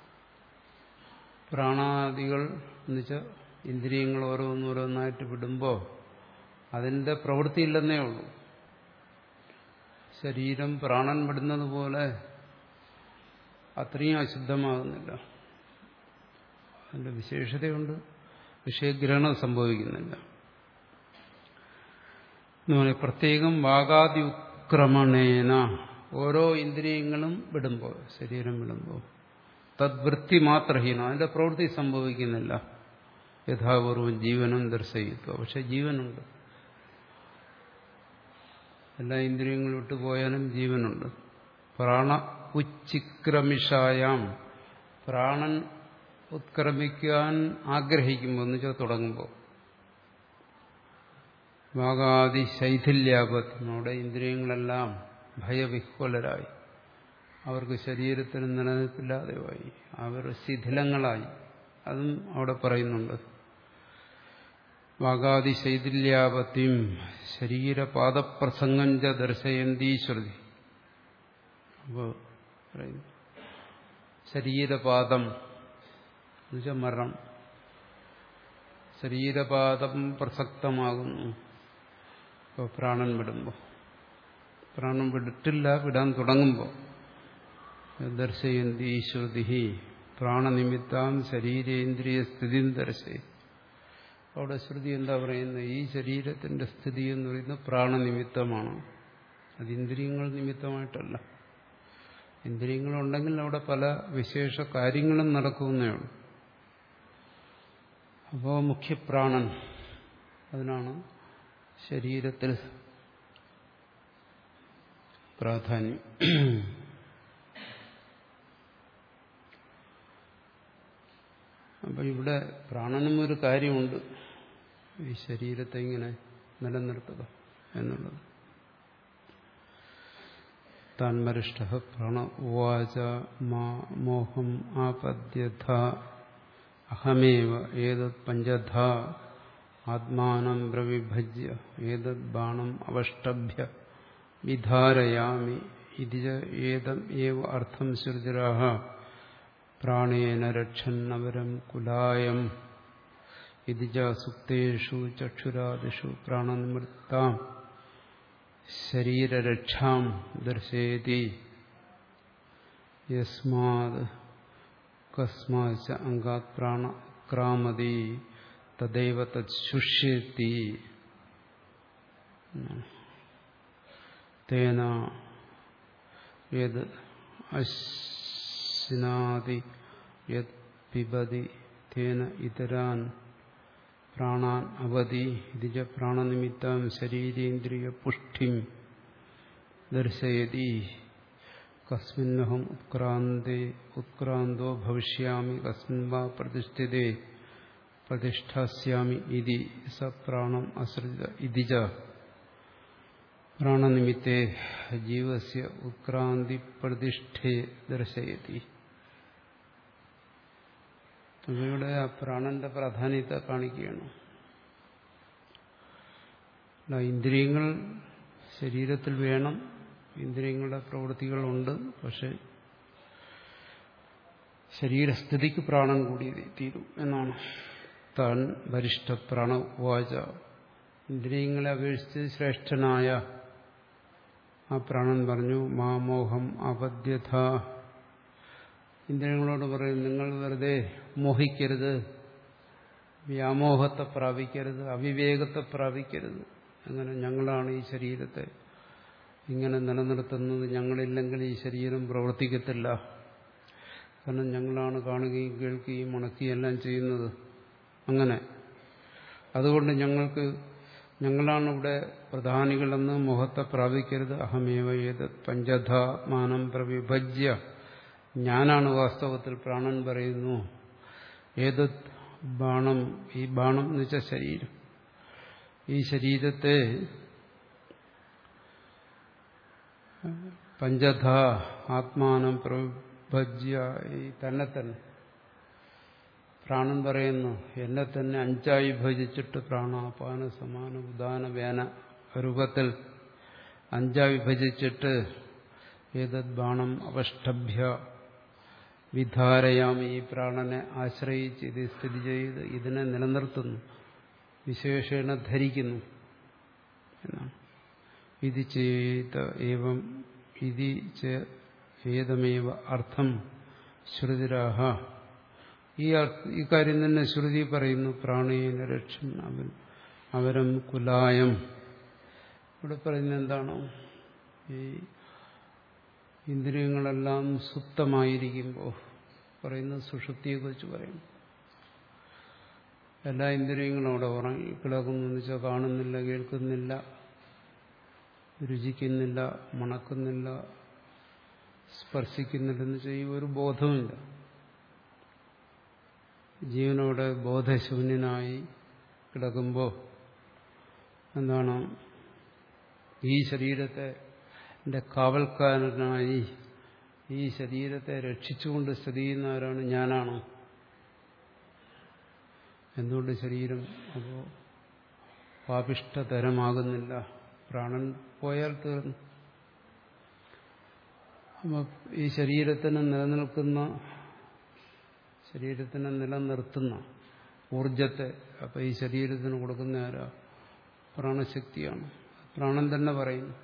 പ്രാണാദികൾ എന്നുവെച്ചാൽ ഇന്ദ്രിയങ്ങൾ ഓരോന്നോരോന്നായിട്ട് വിടുമ്പോൾ അതിൻ്റെ പ്രവൃത്തിയില്ലെന്നേ ഉള്ളൂ. ശരീരം പ്രാണൻ വിടുന്നത് പോലെ അത്രയും അശുദ്ധമാകുന്നില്ല. അതിൻ്റെ വിശേഷതയുണ്ട്, വിഷയഗ്രഹണം സംഭവിക്കുന്നില്ല. പ്രത്യേകം വാഗാദി ഉത്ക്രമണേന ഓരോ ഇന്ദ്രിയങ്ങളും വിടുമ്പോൾ, ശരീരം വിടുമ്പോൾ തദ്വൃത്തി മാത്രഹീനം, അതിന്റെ പ്രവൃത്തി സംഭവിക്കുന്നില്ല. യഥാപൂർവം ജീവനം ദർശയിത്വ. പക്ഷെ ജീവനുണ്ട്. എല്ലാ ഇന്ദ്രിയങ്ങളും വിട്ടുപോയാലും ജീവനുണ്ട്. പ്രാണ ഉച്ചിക്രമിഷായാം, പ്രാണൻ ഉത്ക്രമിക്കാൻ ആഗ്രഹിക്കുമ്പോൾ എന്ന് വെച്ചാൽ തുടങ്ങുമ്പോൾ വാഗാദി ശൈഥില്യാപത്തി, അവിടെ ഇന്ദ്രിയങ്ങളെല്ലാം ഭയവിഹ്വലരായി, അവർക്ക് ശരീരത്തിന് നിലനിൽപ്പില്ലാതെയായി, അവർ ശിഥിലങ്ങളായി. അതും അവിടെ പറയുന്നുണ്ട്. വാഗാദി ശൈഥില്യാപത്തിയും ശരീരപാദപ്രസംഗം ച ദർശയന്തി ശ്രുതി. അപ്പോൾ പറയുന്നു ശരീരപാദം എന്നുവെച്ചാൽ മരണം, ശരീരപാദം പ്രസക്തമാകുന്നു. ഇപ്പോൾ പ്രാണൻ വിടുമ്പോൾ, പ്രാണൻ വിട്ടിട്ടില്ല, വിടാൻ തുടങ്ങുമ്പോൾ ദർശയന്തി ശ്രുതി പ്രാണനിമിത്താം ശരീരേന്ദ്രിയ സ്ഥിതി ദർശയും. അവിടെ ശ്രുതി എന്താ പറയുന്നത്? ഈ ശരീരത്തിന്റെ സ്ഥിതി എന്ന് പറയുന്നത് പ്രാണനിമിത്തമാണ്, അത് ഇന്ദ്രിയങ്ങൾ നിമിത്തമായിട്ടല്ല. ഇന്ദ്രിയങ്ങളുണ്ടെങ്കിൽ അവിടെ പല വിശേഷ കാര്യങ്ങളും നടക്കുന്നേ ഉള്ളൂ. അപ്പോൾ മുഖ്യപ്രാണൻ, അതിനാണ് ശരീരത്തിൽ പ്രാധാന്യം. അപ്പം ഇവിടെ പ്രാണനും ഒരു കാര്യമുണ്ട്, ഈ ശരീരത്തെ ഇങ്ങനെ നിലനിർത്തുക എന്നുള്ളത്. താൻമരിഷ്ട പ്രാണ ഉവാച മാ മോഹം ആപദ്യഥ അഹമേവ ഏതത് പഞ്ചധ ആത്മാനം പ്രവിഭജ്യ ഏതത് ബാണം അവഷ്ടഭ്യ വിധാരയാമി ഇതി ഏതം ഏവ അർത്ഥം ശ്രുതിരാഹ പ്രാണേന രക്ഷന്നവരം കുലായം ഇതി ച സുക്തേഷു ചക്ഷുരാദിഷു പ്രാണനിവൃത്താം ശരീരരക്ഷാം ദർശയതി യസ്മാത് കസ്മാച അംഗാത് പ്രാണ ക്രാമതി തദൈവ തത് ശുഷ്യതി തേന യത് അശ്നാതി യത് പിബതി തേന ഇതരാൻ പ്രാണാൻ അവതി ഇതി ച പ്രാണനിമിത്തം ശരീരേന്ദ്രിയ പുഷ്ടിം ദർശയതി കസ്മിന്നഹം ഉത്ക്രാന്തേ ഉത്ക്രാന്തോ ഭവിഷ്യാമി കസ്മിൻ വാ പ്രതിഷ്ഠിതേ പ്രതിഷ്ഠാസ്യാമി ഇതി സ പ്രാണം അസൃജ ഇതിജ പ്രാണനിമിത്തേ ജീവസ്യ ഉത്ക്രാന്തി പ്രതിഷ്ഠയെ ദർശയതി. ഇവിടെ ആ പ്രാണന്റെ പ്രാധാന്യത്തെ കാണിക്കുകയാണ്. ഇന്ദ്രിയങ്ങൾ ശരീരത്തിൽ വേണം, ഇന്ദ്രിയങ്ങളുടെ പ്രവൃത്തികളുണ്ട്. പക്ഷെ ശരീരസ്ഥിതിക്ക് പ്രാണൻ കൂടി തീരും എന്നാണ്. താൻ വരിഷ്ഠ പ്രാണ ഉവാച. ഇന്ദ്രിയങ്ങളെ അപേക്ഷിച്ച് ശ്രേഷ്ഠനായ ആ പ്രാണൻ പറഞ്ഞു, മാമോഹം അപദ്യഥ. ഇന്ദ്രിയങ്ങളോട് പറയും, നിങ്ങൾ വെറുതെ മോഹിക്കരുത്, വ്യാമോഹത്തെ പ്രാപിക്കരുത്, അവിവേകത്തെ പ്രാപിക്കരുത്. അങ്ങനെ ഞങ്ങളാണ് ഈ ശരീരത്തെ ഇങ്ങനെ നിലനിർത്തുന്നത്, ഞങ്ങളില്ലെങ്കിൽ ഈ ശരീരം പ്രവർത്തിക്കത്തില്ല. കാരണം ഞങ്ങളാണ് കാണുകയും കേൾക്കുകയും മണക്കുകയും എല്ലാം ചെയ്യുന്നത്. അങ്ങനെ അതുകൊണ്ട് ഞങ്ങൾക്ക് ഞങ്ങളാണ് ഇവിടെ പ്രധാനികളെന്ന് മോഹത്തെ പ്രാപിക്കരുത്. അഹമേവ ഏതത് പഞ്ചധാത്മാനം പ്രവിഭജ്യ. ഞാനാണ് വാസ്തവത്തിൽ പ്രാണൻ പറയുന്നു. ഏതത് ബാണം, ഈ ബാണം എന്ന് വെച്ചാൽ ശരീരം, ഈ ശരീരത്തെ പഞ്ചധ ആത്മാനം പ്രവിഭജ്യ, ഈ തന്നെ തന്നെ പ്രാണൻ പറയുന്നു, എന്നെ തന്നെ അഞ്ചായി വിഭജിച്ചിട്ട് പ്രാണാപാന സമാന ഉദാന വേന രൂപത്തിൽ അഞ്ചായി വിഭജിച്ചിട്ട് ഏതത് ബാണം അവഷ്ടഭ്യ വിധാരയാം, ഈ പ്രാണനെ ആശ്രയിച്ച് ഇത് സ്ഥിതി ചെയ്ത് ഇതിനെ നിലനിർത്തുന്നു, വിശേഷേണ ധരിക്കുന്നു എന്നാണ്. ഇത് ചെയ്ത ഏവം ഇതി ഏതമേവ അർത്ഥം ശ്രുതിരാഹ. ഈ ഈ കാര്യം തന്നെ ശ്രുതി പറയുന്നു. പ്രാണേന രക്ഷൻ അവൻ അവരം കുലായം. ഇവിടെ പറയുന്നത് എന്താണോ, ഈ ഇന്ദ്രിയങ്ങളെല്ലാം സുപ്തമായിരിക്കുമ്പോൾ പറയുന്നത് സുഷുപ്തിയെക്കുറിച്ച് പറയുന്നു. എല്ലാ ഇന്ദ്രിയങ്ങളും അവിടെ ഉറങ്ങി കിടക്കുന്നു എന്ന് വെച്ചാൽ കാണുന്നില്ല, കേൾക്കുന്നില്ല, രുചിക്കുന്നില്ല, മണക്കുന്നില്ല, സ്പർശിക്കുന്നില്ലെന്ന് ചെയ്യും, ഒരു ബോധവുമില്ല. ജീവനോടെ ബോധശൂന്യനായി കിടക്കുമ്പോൾ എന്താണ്, ഈ ശരീരത്തെ എൻ്റെ കാവൽക്കാരനായി ഈ ശരീരത്തെ രക്ഷിച്ചുകൊണ്ട് സ്ഥിതി ചെയ്യുന്നവരാണ് ഞാനാണ്. എന്തുകൊണ്ട് ശരീരം അപ്പോൾ പാപിഷ്ടതരമാകുന്നില്ല? പ്രാണൻ പോയാൽ തീർന്നു. അപ്പോൾ ഈ ശരീരത്തിന് നിലനിൽക്കുന്ന ശരീരത്തിനെ നിലനിർത്തുന്ന ഊർജത്തെ അപ്പോൾ ഈ ശരീരത്തിന് കൊടുക്കുന്ന ആരാ? പ്രാണശക്തിയാണ്. പ്രാണൻ തന്നെ പറയുന്നു,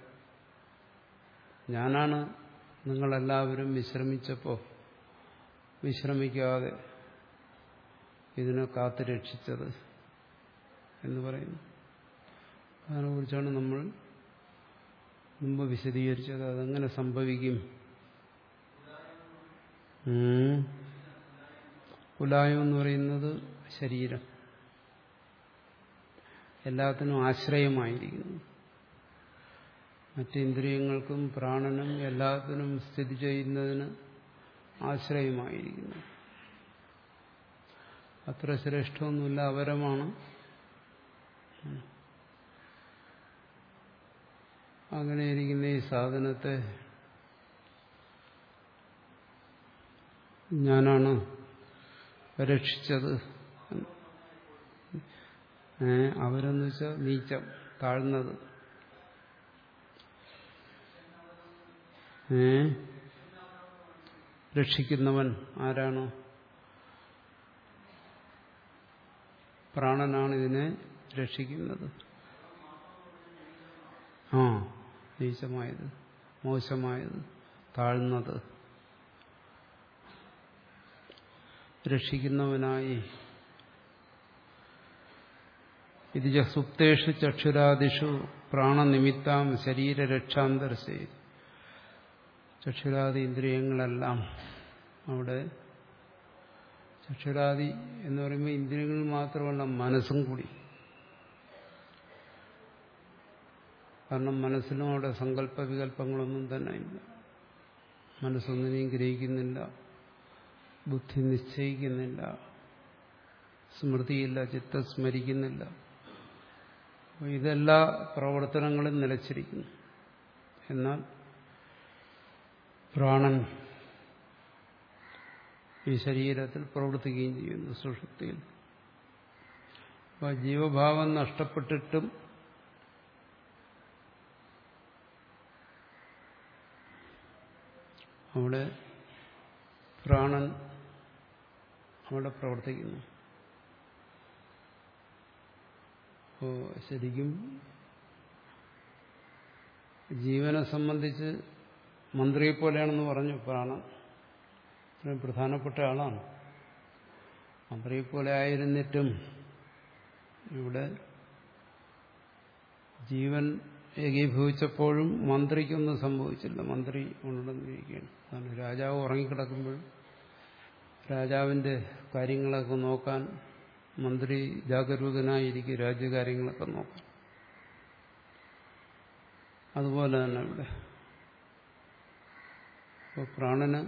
ഞാനാണ് നിങ്ങളെല്ലാവരും വിശ്രമിച്ചപ്പോൾ വിശ്രമിക്കാതെ ഇതിനെ കാത്തു രക്ഷിച്ചത് എന്ന് പറയുന്നു. അതിനെക്കുറിച്ചാണ് നമ്മൾ മുമ്പ് വിശദീകരിച്ചത്. അതെങ്ങനെ സംഭവിക്കും? കുലായം എന്ന് പറയുന്നത് ശരീരം എല്ലാത്തിനും ആശ്രയമായിരിക്കുന്നു. മറ്റിന്ദ്രിയങ്ങൾക്കും പ്രാണനും എല്ലാത്തിനും സ്ഥിതി ചെയ്യുന്നതിന് ആശ്രയമായിരിക്കുന്നു. അത്ര ശ്രേഷ്ഠമൊന്നുമില്ല, അവരമാണ്. അങ്ങനെയിരിക്കുന്ന ഈ സാധനത്തെ ഞാനാണ് രക്ഷിച്ചത്. ഏ അവരെന്ന് വെച്ചാൽ നീച്ചം, താഴ്ന്നത്. ഏ രക്ഷിക്കുന്നവൻ ആരാണ്? പ്രാണനാണ് ഇതിനെ രക്ഷിക്കുന്നത്. ആ നീചമായത്, മോശമായത്, താഴ്ന്നത് രക്ഷിക്കുന്നവനായി. ഇത് സുപ്തേഷു ചക്ഷുരാദിഷു പ്രാണനിമിത്താം ശരീരരക്ഷാന്തരസേ. ചക്ഷുരാദി ഇന്ദ്രിയങ്ങളെല്ലാം അവിടെ, ചക്ഷുരാദി എന്ന് പറയുമ്പോൾ ഇന്ദ്രിയങ്ങൾ മാത്രമല്ല, മനസ്സും കൂടി. കാരണം മനസ്സിനും അവിടെ സങ്കല്പ വികല്പങ്ങളൊന്നും തന്നെ ഇല്ല. മനസ്സൊന്നിനെയും ഗ്രഹിക്കുന്നില്ല, ബുദ്ധി നിശ്ചയിക്കുന്നില്ല, സ്മൃതിയില്ല, ചിത്തം സ്മരിക്കുന്നില്ല. ഇതെല്ലാ പ്രവർത്തനങ്ങളും നിലച്ചിരിക്കുന്നു. എന്നാൽ പ്രാണൻ ഈ ശരീരത്തിൽ പ്രവർത്തിക്കുകയും ചെയ്യുന്നു സുഷുപ്തിയിൽ. അപ്പോൾ ജീവഭാവം നഷ്ടപ്പെട്ടിട്ടും അവിടെ പ്രാണൻ അവിടെ പ്രവർത്തിക്കുന്നു. അപ്പോൾ ശരിക്കും ജീവനെ സംബന്ധിച്ച് മന്ത്രിയെപ്പോലെയാണെന്ന് പറഞ്ഞു. പ്രാണൻ പ്രധാനപ്പെട്ട ആളാണ്. മന്ത്രിയെപ്പോലെ ആയിരുന്നിട്ടും ഇവിടെ ജീവൻ ഏകീഭവിച്ചപ്പോഴും മന്ത്രിക്കൊന്നും സംഭവിച്ചില്ല. മന്ത്രി ഉണർന്നിരിക്കുകയാണ്. അതാണ് രാജാവ് ഉറങ്ങിക്കിടക്കുമ്പോഴും രാജാവിന്റെ കാര്യങ്ങളൊക്കെ നോക്കാൻ മന്ത്രി ജാഗരൂകനായിരിക്കും, രാജ്യകാര്യങ്ങളൊക്കെ നോക്കാൻ. അതുപോലെ തന്നെ ഇവിടെ ഇപ്പോൾ പ്രാണന്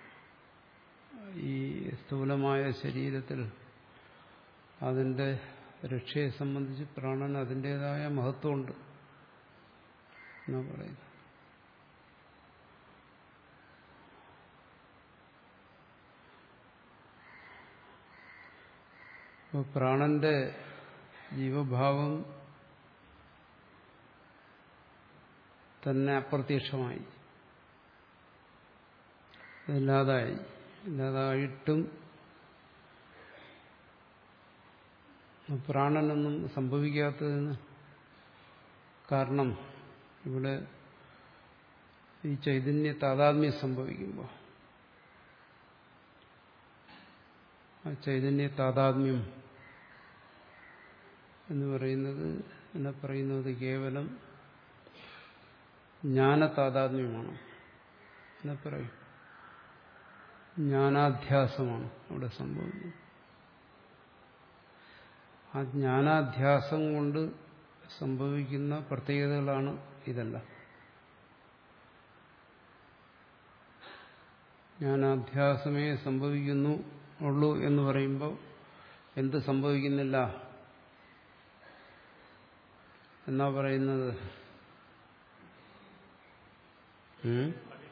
ഈ സ്ഥൂലമായ ശരീരത്തിൽ അതിന്റെ രക്ഷയെ സംബന്ധിച്ച് പ്രാണൻ അതിൻ്റെതായ മഹത്വമുണ്ട് എന്നാ പറയുന്നത്. അപ്പോൾ പ്രാണന്റെ ജീവഭാവം തന്നെ അപ്രത്യക്ഷമായി, ഇല്ലാതായി. ഇല്ലാതായിട്ടും പ്രാണനൊന്നും സംഭവിക്കാത്തതിന് കാരണം ഇവിടെ ഈ ചൈതന്യ താതാത്മ്യം സംഭവിക്കുമ്പോൾ ആ ചൈതന്യ താതാത്മ്യം എന്ന് പറയുന്നത് എന്നെ പറയുന്നത് കേവലം ജ്ഞാനതാതാത്മ്യമാണ്. എന്നെ പറയും ജ്ഞാനാധ്യാസമാണ് അവിടെ സംഭവിക്കുന്നത്. ആ ജ്ഞാനാധ്യാസം കൊണ്ട് സംഭവിക്കുന്ന പ്രത്യേകതകളാണ് ഇതെല്ലാം. ജ്ഞാനാധ്യാസമേ സംഭവിക്കുന്നു ഉള്ളൂ എന്ന് പറയുമ്പോൾ എന്ത് സംഭവിക്കുന്നില്ല എന്നാ പറയുന്നത്? ഉം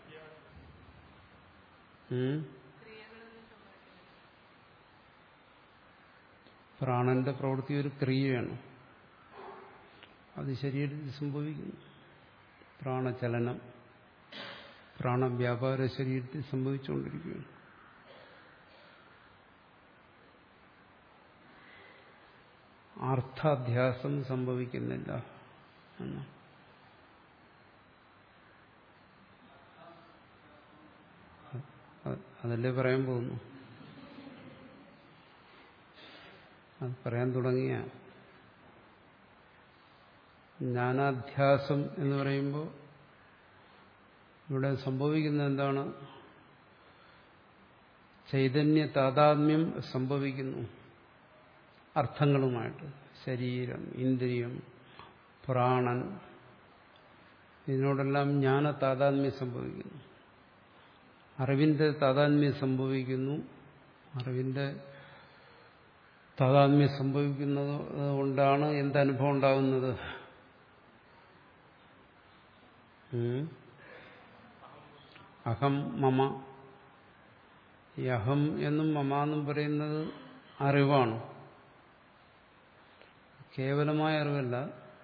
ഉം പ്രാണന്റെ പ്രവൃത്തി ഒരു ക്രിയയാണ്. അത് ശരീരത്തിൽ സംഭവിക്കുന്നു. പ്രാണചലനം, പ്രാണവ്യാപാര ശരീരത്തിൽ സംഭവിച്ചുകൊണ്ടിരിക്കുകയാണ്. അർത്ഥാധ്യാസം സംഭവിക്കുന്നില്ല എന്ന്. അതല്ലേ പറയാൻ പോകുന്നു. അത് പറയാൻ തുടങ്ങിയ ജ്ഞാനാധ്യാസം എന്ന് പറയുമ്പോൾ ഇവിടെ സംഭവിക്കുന്നത് എന്താണ്? ചൈതന്യ താതാത്മ്യം സംഭവിക്കുന്നു അർത്ഥങ്ങളുമായിട്ട്. ശരീരം, ഇന്ദ്രിയം, പ്രാണൻ, ഇതിനോടെല്ലാം ജ്ഞാന താതാത്മ്യം സംഭവിക്കുന്നു. അറിവിന്റെ താതാത്മ്യം സംഭവിക്കുന്നു. അറിവിന്റെ താതാത്മ്യം സംഭവിക്കുന്നത് കൊണ്ടാണ് എന്തനുഭവം ഉണ്ടാകുന്നത്? അഹം മമ. ഈ അഹം എന്നും മമ എന്നും പറയുന്നത് അറിവാണ്. കേവലമായ അറിവല്ല.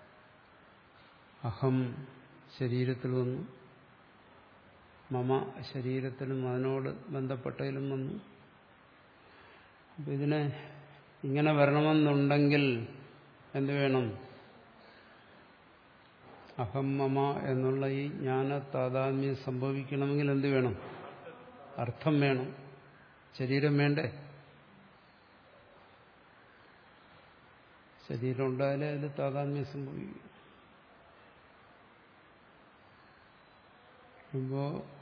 അഹം ശരീരത്തിൽ വന്നു, മമ ശരീരത്തിലും അതിനോട് ബന്ധപ്പെട്ടതിലും വന്നു. അപ്പം ഇതിനെ ഇങ്ങനെ വരണമെന്നുണ്ടെങ്കിൽ എന്ത് വേണം? അഹം മമ എന്നുള്ള ഈ ജ്ഞാന താതാത്മ്യം സംഭവിക്കണമെങ്കിൽ എന്ത് വേണം? അർത്ഥം വേണം. ശരീരം വേണ്ടേ? ശരീരം ഉണ്ടായാലേ അതിൽ താതാത്മ്യം സംഭവിക്കും. അപ്പോ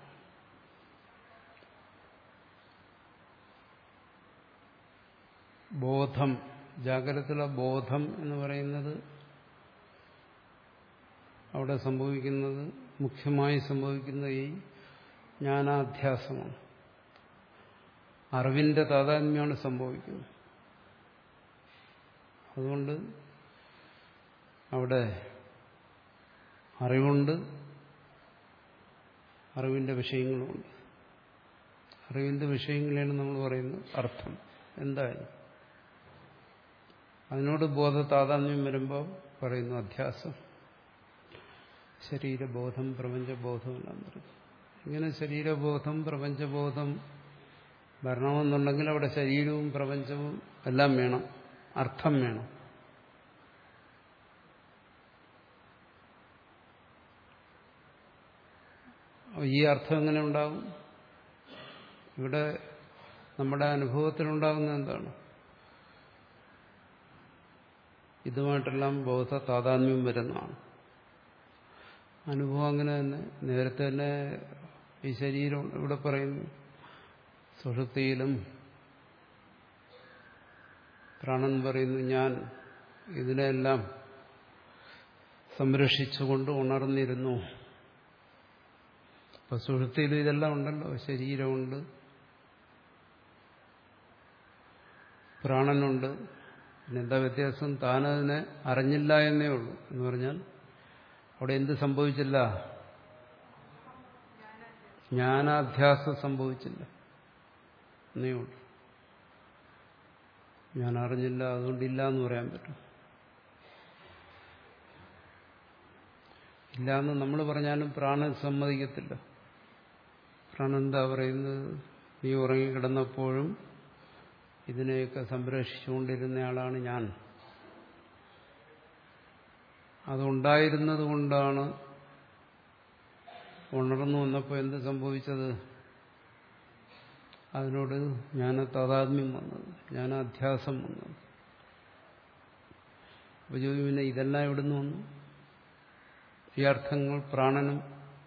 ബോധം, ജാഗ്രതയിലെ ബോധം എന്ന് പറയുന്നത് അവിടെ സംഭവിക്കുന്നത്, മുഖ്യമായി സംഭവിക്കുന്നത് ഈ ജ്ഞാനാധ്യാസമാണ്. അറിവിന്റെ താതാത്മ്യമാണ് സംഭവിക്കുന്നത്. അതുകൊണ്ട് അവിടെ അറിവുണ്ട്, അറിവിന്റെ വിഷയങ്ങളുമുണ്ട്. അറിവിന്റെ വിഷയങ്ങളാണ് നമ്മൾ പറയുന്നത് അർത്ഥം. എന്തായാലും അതിനോട് ബോധ താതാത്മ്യം വരുമ്പോൾ പറയുന്നു അധ്യാസം. ശരീരബോധം പ്രപഞ്ചബോധം എല്ലാം പറയും. ഇങ്ങനെ ശരീരബോധം പ്രപഞ്ചബോധം വരണമെന്നുണ്ടെങ്കിൽ അവിടെ ശരീരവും പ്രപഞ്ചവും എല്ലാം വേണം, അർത്ഥം വേണം. ഈ അർത്ഥം എങ്ങനെ ഉണ്ടാകും? ഇവിടെ നമ്മുടെ അനുഭവത്തിലുണ്ടാകുന്ന എന്താണ്? ഇതുമായിട്ടെല്ലാം ബോധ താതാത്മ്യം വരുന്നതാണ്. അനുഭവം അങ്ങനെ തന്നെ. നേരത്തെ തന്നെ ഈ ശരീരം ഇവിടെ പറയുന്നു, സുഷുപ്തിയിലും പ്രാണൻ പറയുന്നു ഞാൻ ഇതിനെല്ലാം സംരക്ഷിച്ചുകൊണ്ട് ഉണർന്നിരുന്നു. അപ്പൊ സുഷുപ്തിയിൽ ഇതെല്ലാം ഉണ്ടല്ലോ, ശരീരമുണ്ട്, പ്രാണനുണ്ട്. പിന്നെ എന്താ വ്യത്യാസം? താനതിനെ അറിഞ്ഞില്ല എന്നേ ഉള്ളൂ. എന്ന് പറഞ്ഞാൽ അവിടെ എന്ത് സംഭവിച്ചില്ല? ജ്ഞാനാധ്യാസം സംഭവിച്ചില്ല എന്നേ ഉള്ളൂ. ഞാൻ അറിഞ്ഞില്ല, അതുകൊണ്ടില്ല എന്ന് പറയാൻ പറ്റും. ഇല്ല എന്ന് നമ്മൾ പറഞ്ഞാലും പ്രാണൻ സമ്മതിക്കത്തില്ല. പ്രാണൻ എന്താ പറയുന്നത്? നീ ഉറങ്ങിക്കിടന്നപ്പോഴും ഇതിനെയൊക്കെ സംരക്ഷിച്ചുകൊണ്ടിരുന്നയാളാണ് ഞാൻ. അതുണ്ടായിരുന്നത് കൊണ്ടാണ് ഉണർന്നു വന്നപ്പോൾ എന്ത് സംഭവിച്ചത്? അതിനോട് ജ്ഞാന താതാത്മ്യം വന്നത്, ജ്ഞാനാധ്യാസം വന്നത്. അപ്പൊ ചോദിക്കും, പിന്നെ ഇതെല്ലാം എവിടുന്ന് വന്നു? ഈ അർത്ഥങ്ങൾ പ്രാണനും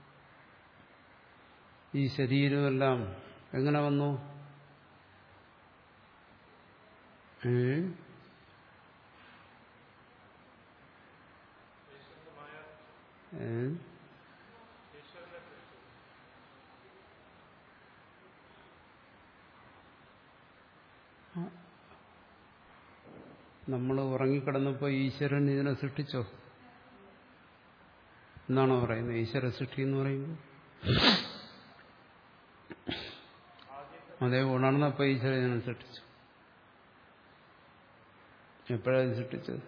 ഈ ശരീരമെല്ലാം എങ്ങനെ വന്നു? ഏ നമ്മൾ ഉറങ്ങിക്കിടന്നപ്പോൾ ഈശ്വരൻ ഇതിനെ സൃഷ്ടിച്ചോ എന്നാണോ പറയുന്നത്? ഈശ്വര സൃഷ്ടി എന്ന് പറയുമ്പോൾ അതേ ഉണർന്നപ്പോൾ ഈശ്വരൻ ഇതിനെ സൃഷ്ടിച്ചു. എപ്പോഴാണ് സൃഷ്ടിച്ചത്?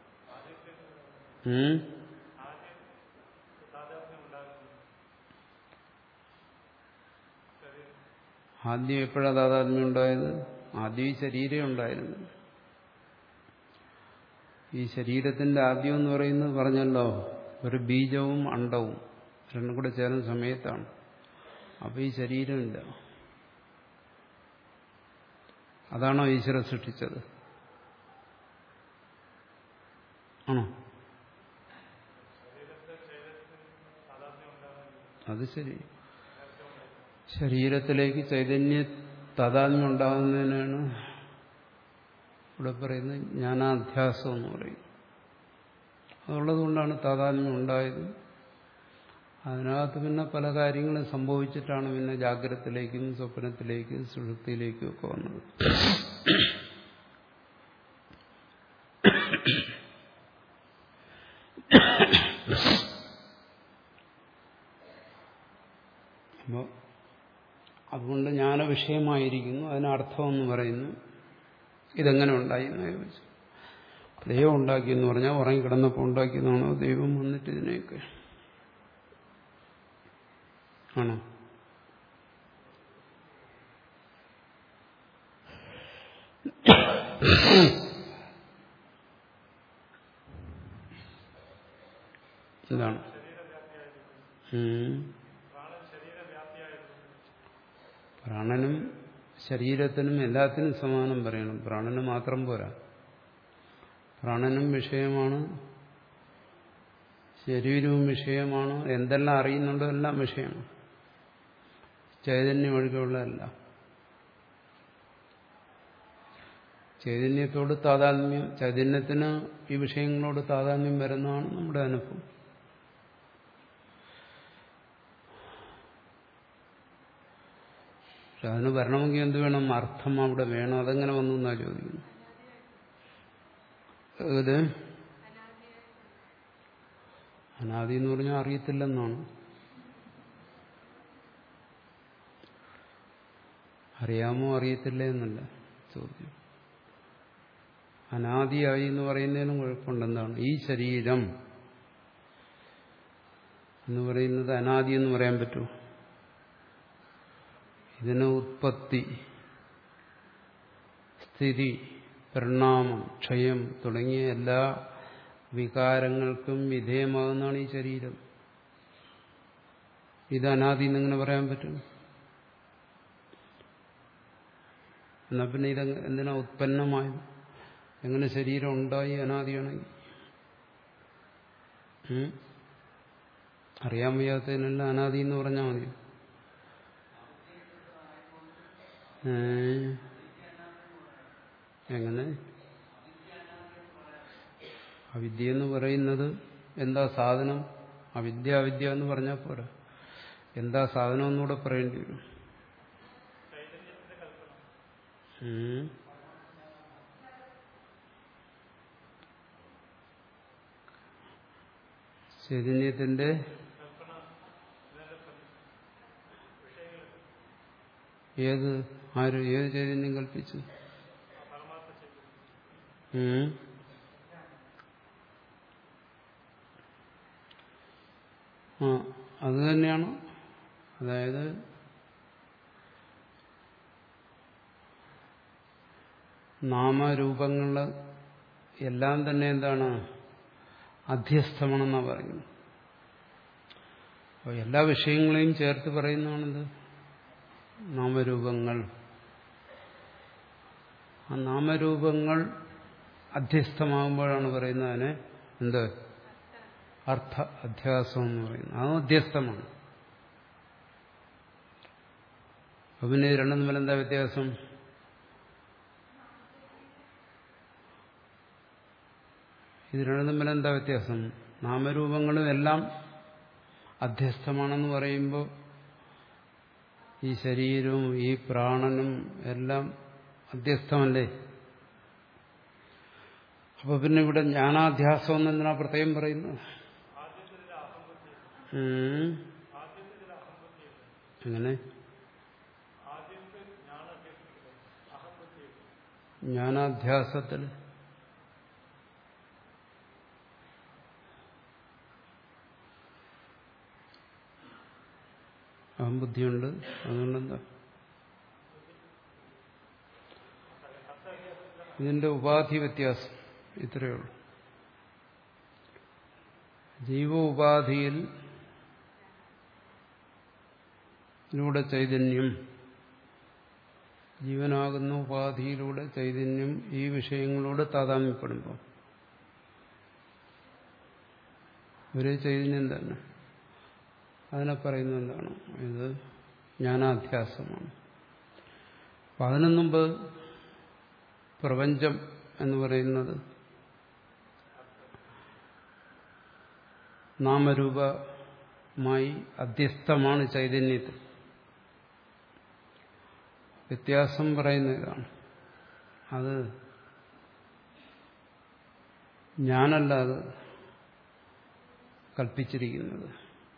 ആദ്യം എപ്പോഴാണ് താതാത്മ്യം ഉണ്ടായത്? ആദ്യം ഈ ശരീരം ഉണ്ടായിരുന്നു. ഈ ശരീരത്തിന്റെ ആദ്യം എന്ന് പറയുന്നത് പറഞ്ഞല്ലോ, ഒരു ബീജവും അണ്ടവും രണ്ടും കൂടെ ചേരുന്ന സമയത്താണ്. അപ്പൊ ഈ ശരീരമില്ല. അതാണോ ഈശ്വരൻ സൃഷ്ടിച്ചത്? ആണോ? അത് ശരി. ശരീരത്തിലേക്ക് ചൈതന്യ താതാത്മ്യം ഉണ്ടാകുന്നതിനാണ് ഇവിടെ പറയുന്നത് ജ്ഞാനാധ്യാസം എന്ന് പറയും. അതുള്ളത് കൊണ്ടാണ് താതാത്മ്യം ഉണ്ടായത്. അതിനകത്ത് പിന്നെ പല കാര്യങ്ങളും സംഭവിച്ചിട്ടാണ് പിന്നെ ജാഗ്രതത്തിലേക്കും സ്വപ്നത്തിലേക്കും സുഷുപ്തിയിലേക്കും ഒക്കെ വന്നത്. അപ്പോൾ അതുകൊണ്ട് ജ്ഞാനവിഷയമായിരിക്കുന്നു. അതിനർത്ഥമെന്ന് പറയുന്നു. ഇതെങ്ങനെ ഉണ്ടായി എന്ന് ചോദിച്ചു. ദൈവം ഉണ്ടാക്കിയെന്ന് പറഞ്ഞാൽ ഉറങ്ങിക്കിടന്നപ്പോൾ ഉണ്ടാക്കിയതാണോ? ദൈവം വന്നിട്ട് ഇതിനെയൊക്കെ ആണോ? എന്താണ്? പ്രാണനും ശരീരത്തിനും എല്ലാത്തിനും സമാനം പറയണം. പ്രാണന് മാത്രം പോരാ. പ്രാണനും വിഷയമാണ്, ശരീരവും വിഷയമാണ്, എന്തെല്ലാം അറിയുന്നുണ്ടോ എല്ലാം വിഷയമാണ്. ചൈതന്യം ഒഴികെയുള്ളതല്ല. ചൈതന്യത്തോട് താതാത്മ്യം, ചൈതന്യത്തിന് ഈ വിഷയങ്ങളോട് താതാത്മ്യം വരുന്നതാണ് നമ്മുടെ അനുഭവം. പക്ഷെ അതിന് വരണമെങ്കിൽ എന്ത് വേണം? അർത്ഥം അവിടെ വേണം. അതെങ്ങനെ വന്നു എന്നാ ചോദിക്കുന്നു. അതില് അനാദി എന്ന് പറഞ്ഞാൽ അറിയത്തില്ലെന്നാണ്. അറിയാമോ അറിയത്തില്ല എന്നല്ല ചോദ്യം. അനാദിയായി എന്ന് പറയുന്നതിനും കുഴപ്പമുണ്ടെന്താണ്? ഈ ശരീരം എന്ന് പറയുന്നത് അനാദി എന്ന് പറയാൻ പറ്റുമോ? ഇതിന് ഉത്പത്തി, സ്ഥിതി, പരിണാമം, ക്ഷയം തുടങ്ങിയ എല്ലാ വികാരങ്ങൾക്കും വിധേയമാകുന്നതാണ് ഈ ശരീരം. ഇത് അനാദി എന്നിങ്ങനെ പറയാൻ പറ്റും? എന്നാ പിന്നെ ഇത് എന്തിനാ ഉത്പന്നമായത്? എങ്ങനെ ശരീരം ഉണ്ടായി അനാദിയാണെങ്കിൽ? അറിയാൻ വയ്യാത്തതിനെല്ലാം അനാദി എന്ന് പറഞ്ഞാൽ മതി. എങ്ങനെ? അവിദ്യ എന്ന് പറയുന്നത് എന്താ സാധനം? അവിദ്യ അവിദ്യ എന്ന് പറഞ്ഞാൽ പോരാ, എന്താ സാധനം എന്നൂടെ പറയേണ്ടി വരും. ചൈതന്യത്തിന്റെ ഏത് ആര് ഏത് ചൈതന്യം കൽപ്പിച്ചു? ആ അത് തന്നെയാണ്. അതായത് നാമരൂപങ്ങള് എല്ലാം തന്നെ എന്താണ്? അധ്യസ്ഥമാണെന്നാണ് പറയുന്നത്. അപ്പോൾ എല്ലാ വിഷയങ്ങളെയും ചേർത്ത് പറയുന്നതാണെന്ത്? നാമരൂപങ്ങൾ. ആ നാമരൂപങ്ങൾ അധ്യസ്ഥമാകുമ്പോഴാണ് പറയുന്നതിന് എന്ത്? അർത്ഥ അധ്യാസം എന്ന് പറയുന്നത്. അത് അധ്യസ്ഥമാണ്. അപ്പൊ പിന്നെ ഇത് രണ്ടും തമ്മിൽ എന്താ വ്യത്യാസം? ഇത് രണ്ടും തമ്മിൽ എന്താ വ്യത്യാസം? നാമരൂപങ്ങളും എല്ലാം അധ്യസ്ഥമാണെന്ന് പറയുമ്പോൾ ഈ ശരീരവും ഈ പ്രാണനും എല്ലാം അധ്യസ്ഥമല്ലേ? അപ്പൊ പിന്നെ ഇവിടെ ജ്ഞാനാധ്യാസം എന്നെന്തിനാ പ്രത്യേകം പറയുന്നത്? എങ്ങനെ? ജ്ഞാനാധ്യാസത്തിൽ അഹംബുദ്ധിയുണ്ട്. അതുകൊണ്ടെന്താ? ഇതിന്റെ ഉപാധി വ്യത്യാസം ഇത്രയേ ഉള്ളൂ. ജീവ ഉപാധിയിൽ ലൂടെ ചൈതന്യം, ജീവനാകുന്ന ഉപാധിയിലൂടെ ചൈതന്യം ഈ വിഷയങ്ങളോട് താതാമ്യപ്പെടുമ്പോൾ ഒരേ ചൈതന്യം തന്നെ. അതിനെ പറയുന്നത് എന്താണ്? ഇത് ജ്ഞാനാധ്യാസമാണ്. അപ്പം അതിനു മുമ്പ് പ്രപഞ്ചം എന്ന് പറയുന്നത് നാമരൂപമായി അധ്യസ്ഥമാണ് ചൈതന്യത്തിൽ. വ്യത്യാസം പറയുന്ന ഇതാണ്. അത് ഞാനല്ല അത് കൽപ്പിച്ചിരിക്കുന്നത്.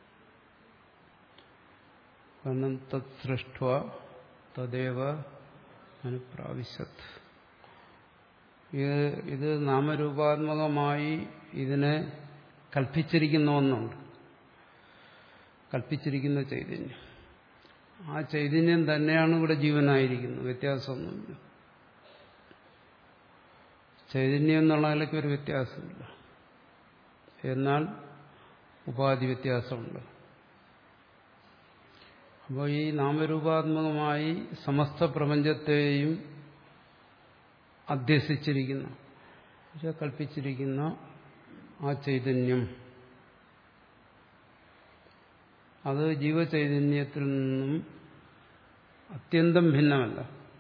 കാരണം തത് സൃഷ്ട്വ തദേവ അനുപ്രാവിശത്. ഇത് ഇത് നാമരൂപാത്മകമായി ഇതിനെ കൽപ്പിച്ചിരിക്കുന്ന ഒന്നുണ്ട്, കൽപ്പിച്ചിരിക്കുന്ന ചൈതന്യം. ആ ചൈതന്യം തന്നെയാണ് ഇവിടെ ജീവനായിരിക്കുന്നത്. വ്യത്യാസമൊന്നുമില്ല. ചൈതന്യം എന്നുള്ള നിലയ്ക്ക് ഒരു വ്യത്യാസമില്ല. എന്നാൽ ഉപാധി വ്യത്യാസമുണ്ട്. അപ്പോൾ ഈ നാമരൂപാത്മകമായി സമസ്ത പ്രപഞ്ചത്തെയും അധ്യസിച്ചിരിക്കുന്ന, കൽപ്പിച്ചിരിക്കുന്ന ആ ചൈതന്യം, അത് ജീവചൈതന്യത്തിൽ നിന്നും അത്യന്തം ഭിന്നമല്ല.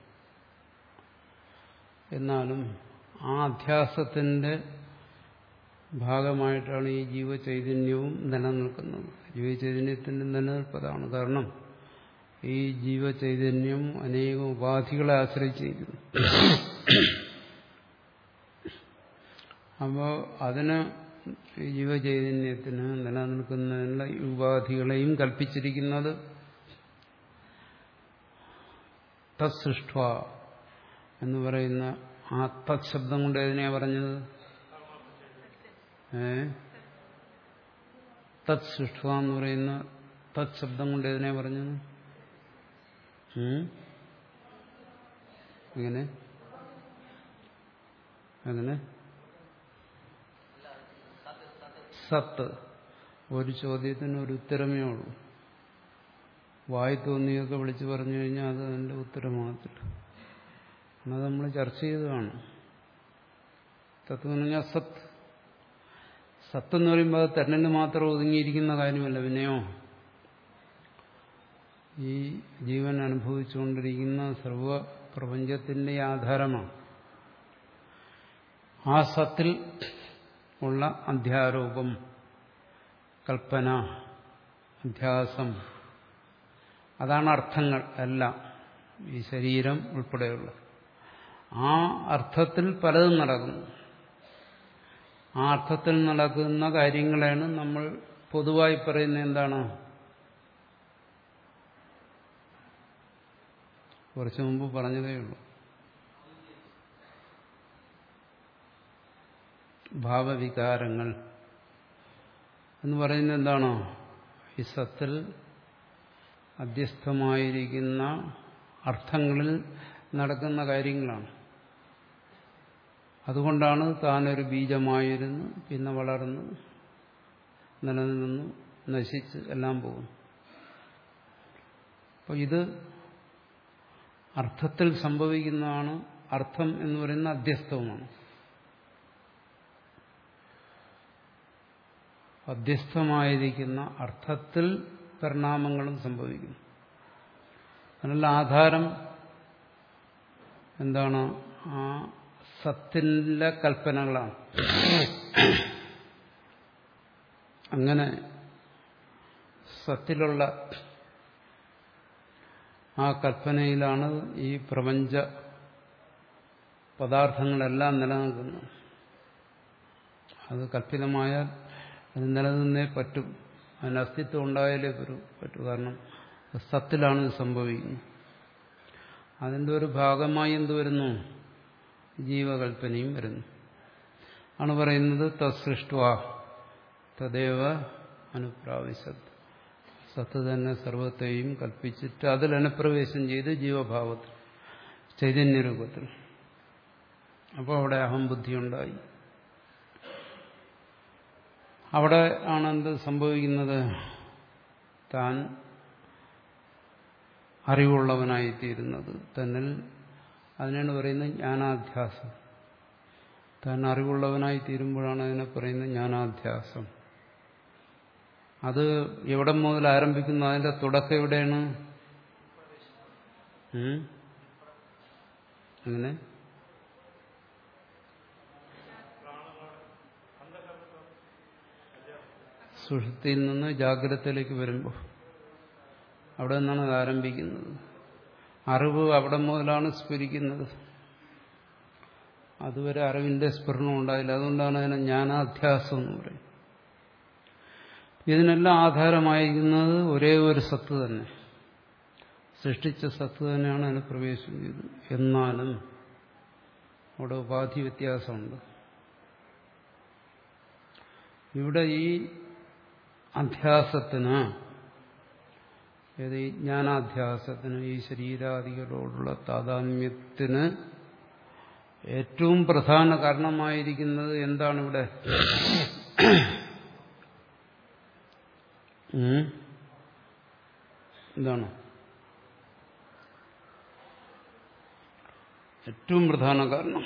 എന്നാലും ആ അധ്യാസത്തിന്റെ ഭാഗമായിട്ടാണ് ഈ ജീവചൈതന്യവും നിലനിൽക്കുന്നത്. ജീവചൈതന്യത്തിന്റെ നിലനിൽപ്പതാണ്. കാരണം ഈ ജീവചൈതന്യം അനേകം ഉപാധികളെ ആശ്രയിച്ചിരിക്കുന്നു. അപ്പോൾ അതിന് ജീവചൈതന്യത്തിന് നിലനിൽക്കുന്നതിനുള്ള ഉപാധികളെയും കൽപ്പിച്ചിരിക്കുന്നത് തത്സൃഷ്ട എന്ന് പറയുന്ന ആ തത് ശബ്ദം കൊണ്ട് ഏതിനെയാ പറഞ്ഞത്? ഏ തത് സൃഷ്ട എന്ന് പറയുന്ന തത് ശബ്ദം കൊണ്ട് ഏതിനെയാ പറഞ്ഞത്? എങ്ങനെ അങ്ങനെ സത്ത്. ഒരു ചോദ്യത്തിന് ഒരു ഉത്തരമേ ഉള്ളൂ. വായി തോന്നിയൊക്കെ വിളിച്ചു പറഞ്ഞു കഴിഞ്ഞാൽ അത് അതിൻ്റെ ഉത്തരമാകത്തില്ല. അത് നമ്മൾ ചർച്ച ചെയ്തതാണ്. തത്വം എന്ന് പറഞ്ഞാൽ സത്ത്. സത്ത് എന്ന് പറയുമ്പോൾ അത് തന്നെ മാത്രം ഒതുങ്ങിയിരിക്കുന്ന കാര്യമല്ല. പിന്നെയോ ഈ ജീവൻ അനുഭവിച്ചുകൊണ്ടിരിക്കുന്ന സർവപ്രപഞ്ചത്തിന്റെ ആധാരമാണ്. ആ സത്തിൽ ഉള്ള അധ്യാരോപം, കൽപ്പന, അധ്യാസം, അതാണ് അർത്ഥങ്ങൾ എല്ലാം, ഈ ശരീരം ഉൾപ്പെടെയുള്ള. ആ അർത്ഥത്തിൽ പലതും നടക്കുന്നു. ആ അർത്ഥത്തിൽ നടക്കുന്ന കാര്യങ്ങളാണ് നമ്മൾ പൊതുവായി പറയുന്നത്. എന്താണ്? കുറച്ചു മുമ്പ് പറഞ്ഞതേ ഉള്ളൂ. ഭാവവികാരങ്ങൾ എന്ന് പറയുന്നത് എന്താണോ? ഈ സത്തിൽ അധ്യസ്ഥമായിരിക്കുന്ന അർത്ഥങ്ങളിൽ നടക്കുന്ന കാര്യങ്ങളാണ്. അതുകൊണ്ടാണ് താനൊരു ബീജമായിരുന്നു, പിന്നെ വളർന്ന് നിലനിന്നു, നശിച്ച് എല്ലാം പോകും. അപ്പോൾ ഇത് അർത്ഥത്തിൽ സംഭവിക്കുന്നതാണ്. അർത്ഥം എന്ന് പറയുന്ന അധ്യസ്ഥവുമാണ്. അധ്യസ്ഥമായിരിക്കുന്ന അർത്ഥത്തിൽ പരിണാമങ്ങളും സംഭവിക്കുന്നു. അതിനുള്ള ആധാരം എന്താണ്? ആ സത്തിന്റെ കൽപ്പനകളാണ്. അങ്ങനെ സത്തിലുള്ള ആ കൽപ്പനയിലാണ് ഈ പ്രപഞ്ച പദാർത്ഥങ്ങളെല്ലാം നിലനിൽക്കുന്നത്. അത് കൽപ്പിതമായാൽ അത് നിലനിന്നേ പറ്റും. അതിന് അസ്തിത്വം ഉണ്ടായാലേ പറ്റൂ. കാരണം സത്തിലാണ് ഇത് സംഭവിക്കുന്നത്. അതിൻ്റെ ഒരു ഭാഗമായി എന്ത് വരുന്നു? ജീവകൽപ്പനയും വരുന്നു. ആണ് പറയുന്നത് തത്സൃഷ്ട തദേവ അനുപ്രാവിശത്. സത്ത് തന്നെ സർവത്തെയും കൽപ്പിച്ചിട്ട് അതിൽ അനുപ്രവേശം ചെയ്ത് ജീവഭാവത്തിൽ, ചൈതന്യരൂപത്തിൽ. അപ്പോൾ അവിടെ അഹംബുദ്ധി ഉണ്ടായി. അവിടെ ആണെന്ത് സംഭവിക്കുന്നത്? താൻ അറിവുള്ളവനായിത്തീരുന്നത്. തന്നിൽ അതിനാണ് പറയുന്നത് ജ്ഞാനാധ്യാസം. താൻ അറിവുള്ളവനായിത്തീരുമ്പോഴാണ് അതിനെ പറയുന്നത് ജ്ഞാനാധ്യാസം. അത് എവിടെ മുതൽ ആരംഭിക്കുന്നു? അതിന്റെ തുടക്കം എവിടെയാണ്? അങ്ങനെ സുഷുപ്തിയിൽ നിന്ന് ജാഗ്രതയിലേക്ക് വരുമ്പോൾ അവിടെ നിന്നാണ് അത് ആരംഭിക്കുന്നത്. അറിവ് അവിടെ മുതലാണ് സ്ഫുരിക്കുന്നത്. അതുവരെ അറിവിന്റെ സ്ഫുരണം ഉണ്ടായില്ല. അതുകൊണ്ടാണ് അതിനെ ജ്ഞാനാധ്യാസം എന്ന് പറയുന്നത്. ഇതിനെല്ലാം ആധാരമായിരിക്കുന്നത് ഒരേ ഒരു സത്ത് തന്നെ, സൃഷ്ടിച്ച സത്ത് തന്നെയാണ് അതിന് പ്രവേശനം ചെയ്തത്. എന്നാലും അവിടെ ഉപാധി വ്യത്യാസമുണ്ട്. ഇവിടെ ഈ അധ്യാസത്തിന്, ഏത് ഈ ജ്ഞാനാധ്യാസത്തിന്, ഈ ശരീരാദികളോടുള്ള താതാത്മ്യത്തിന് ഏറ്റവും പ്രധാന കാരണമായിരിക്കുന്നത് എന്താണ്? ഇവിടെ എന്താണ് ഏറ്റവും പ്രധാന കാരണം?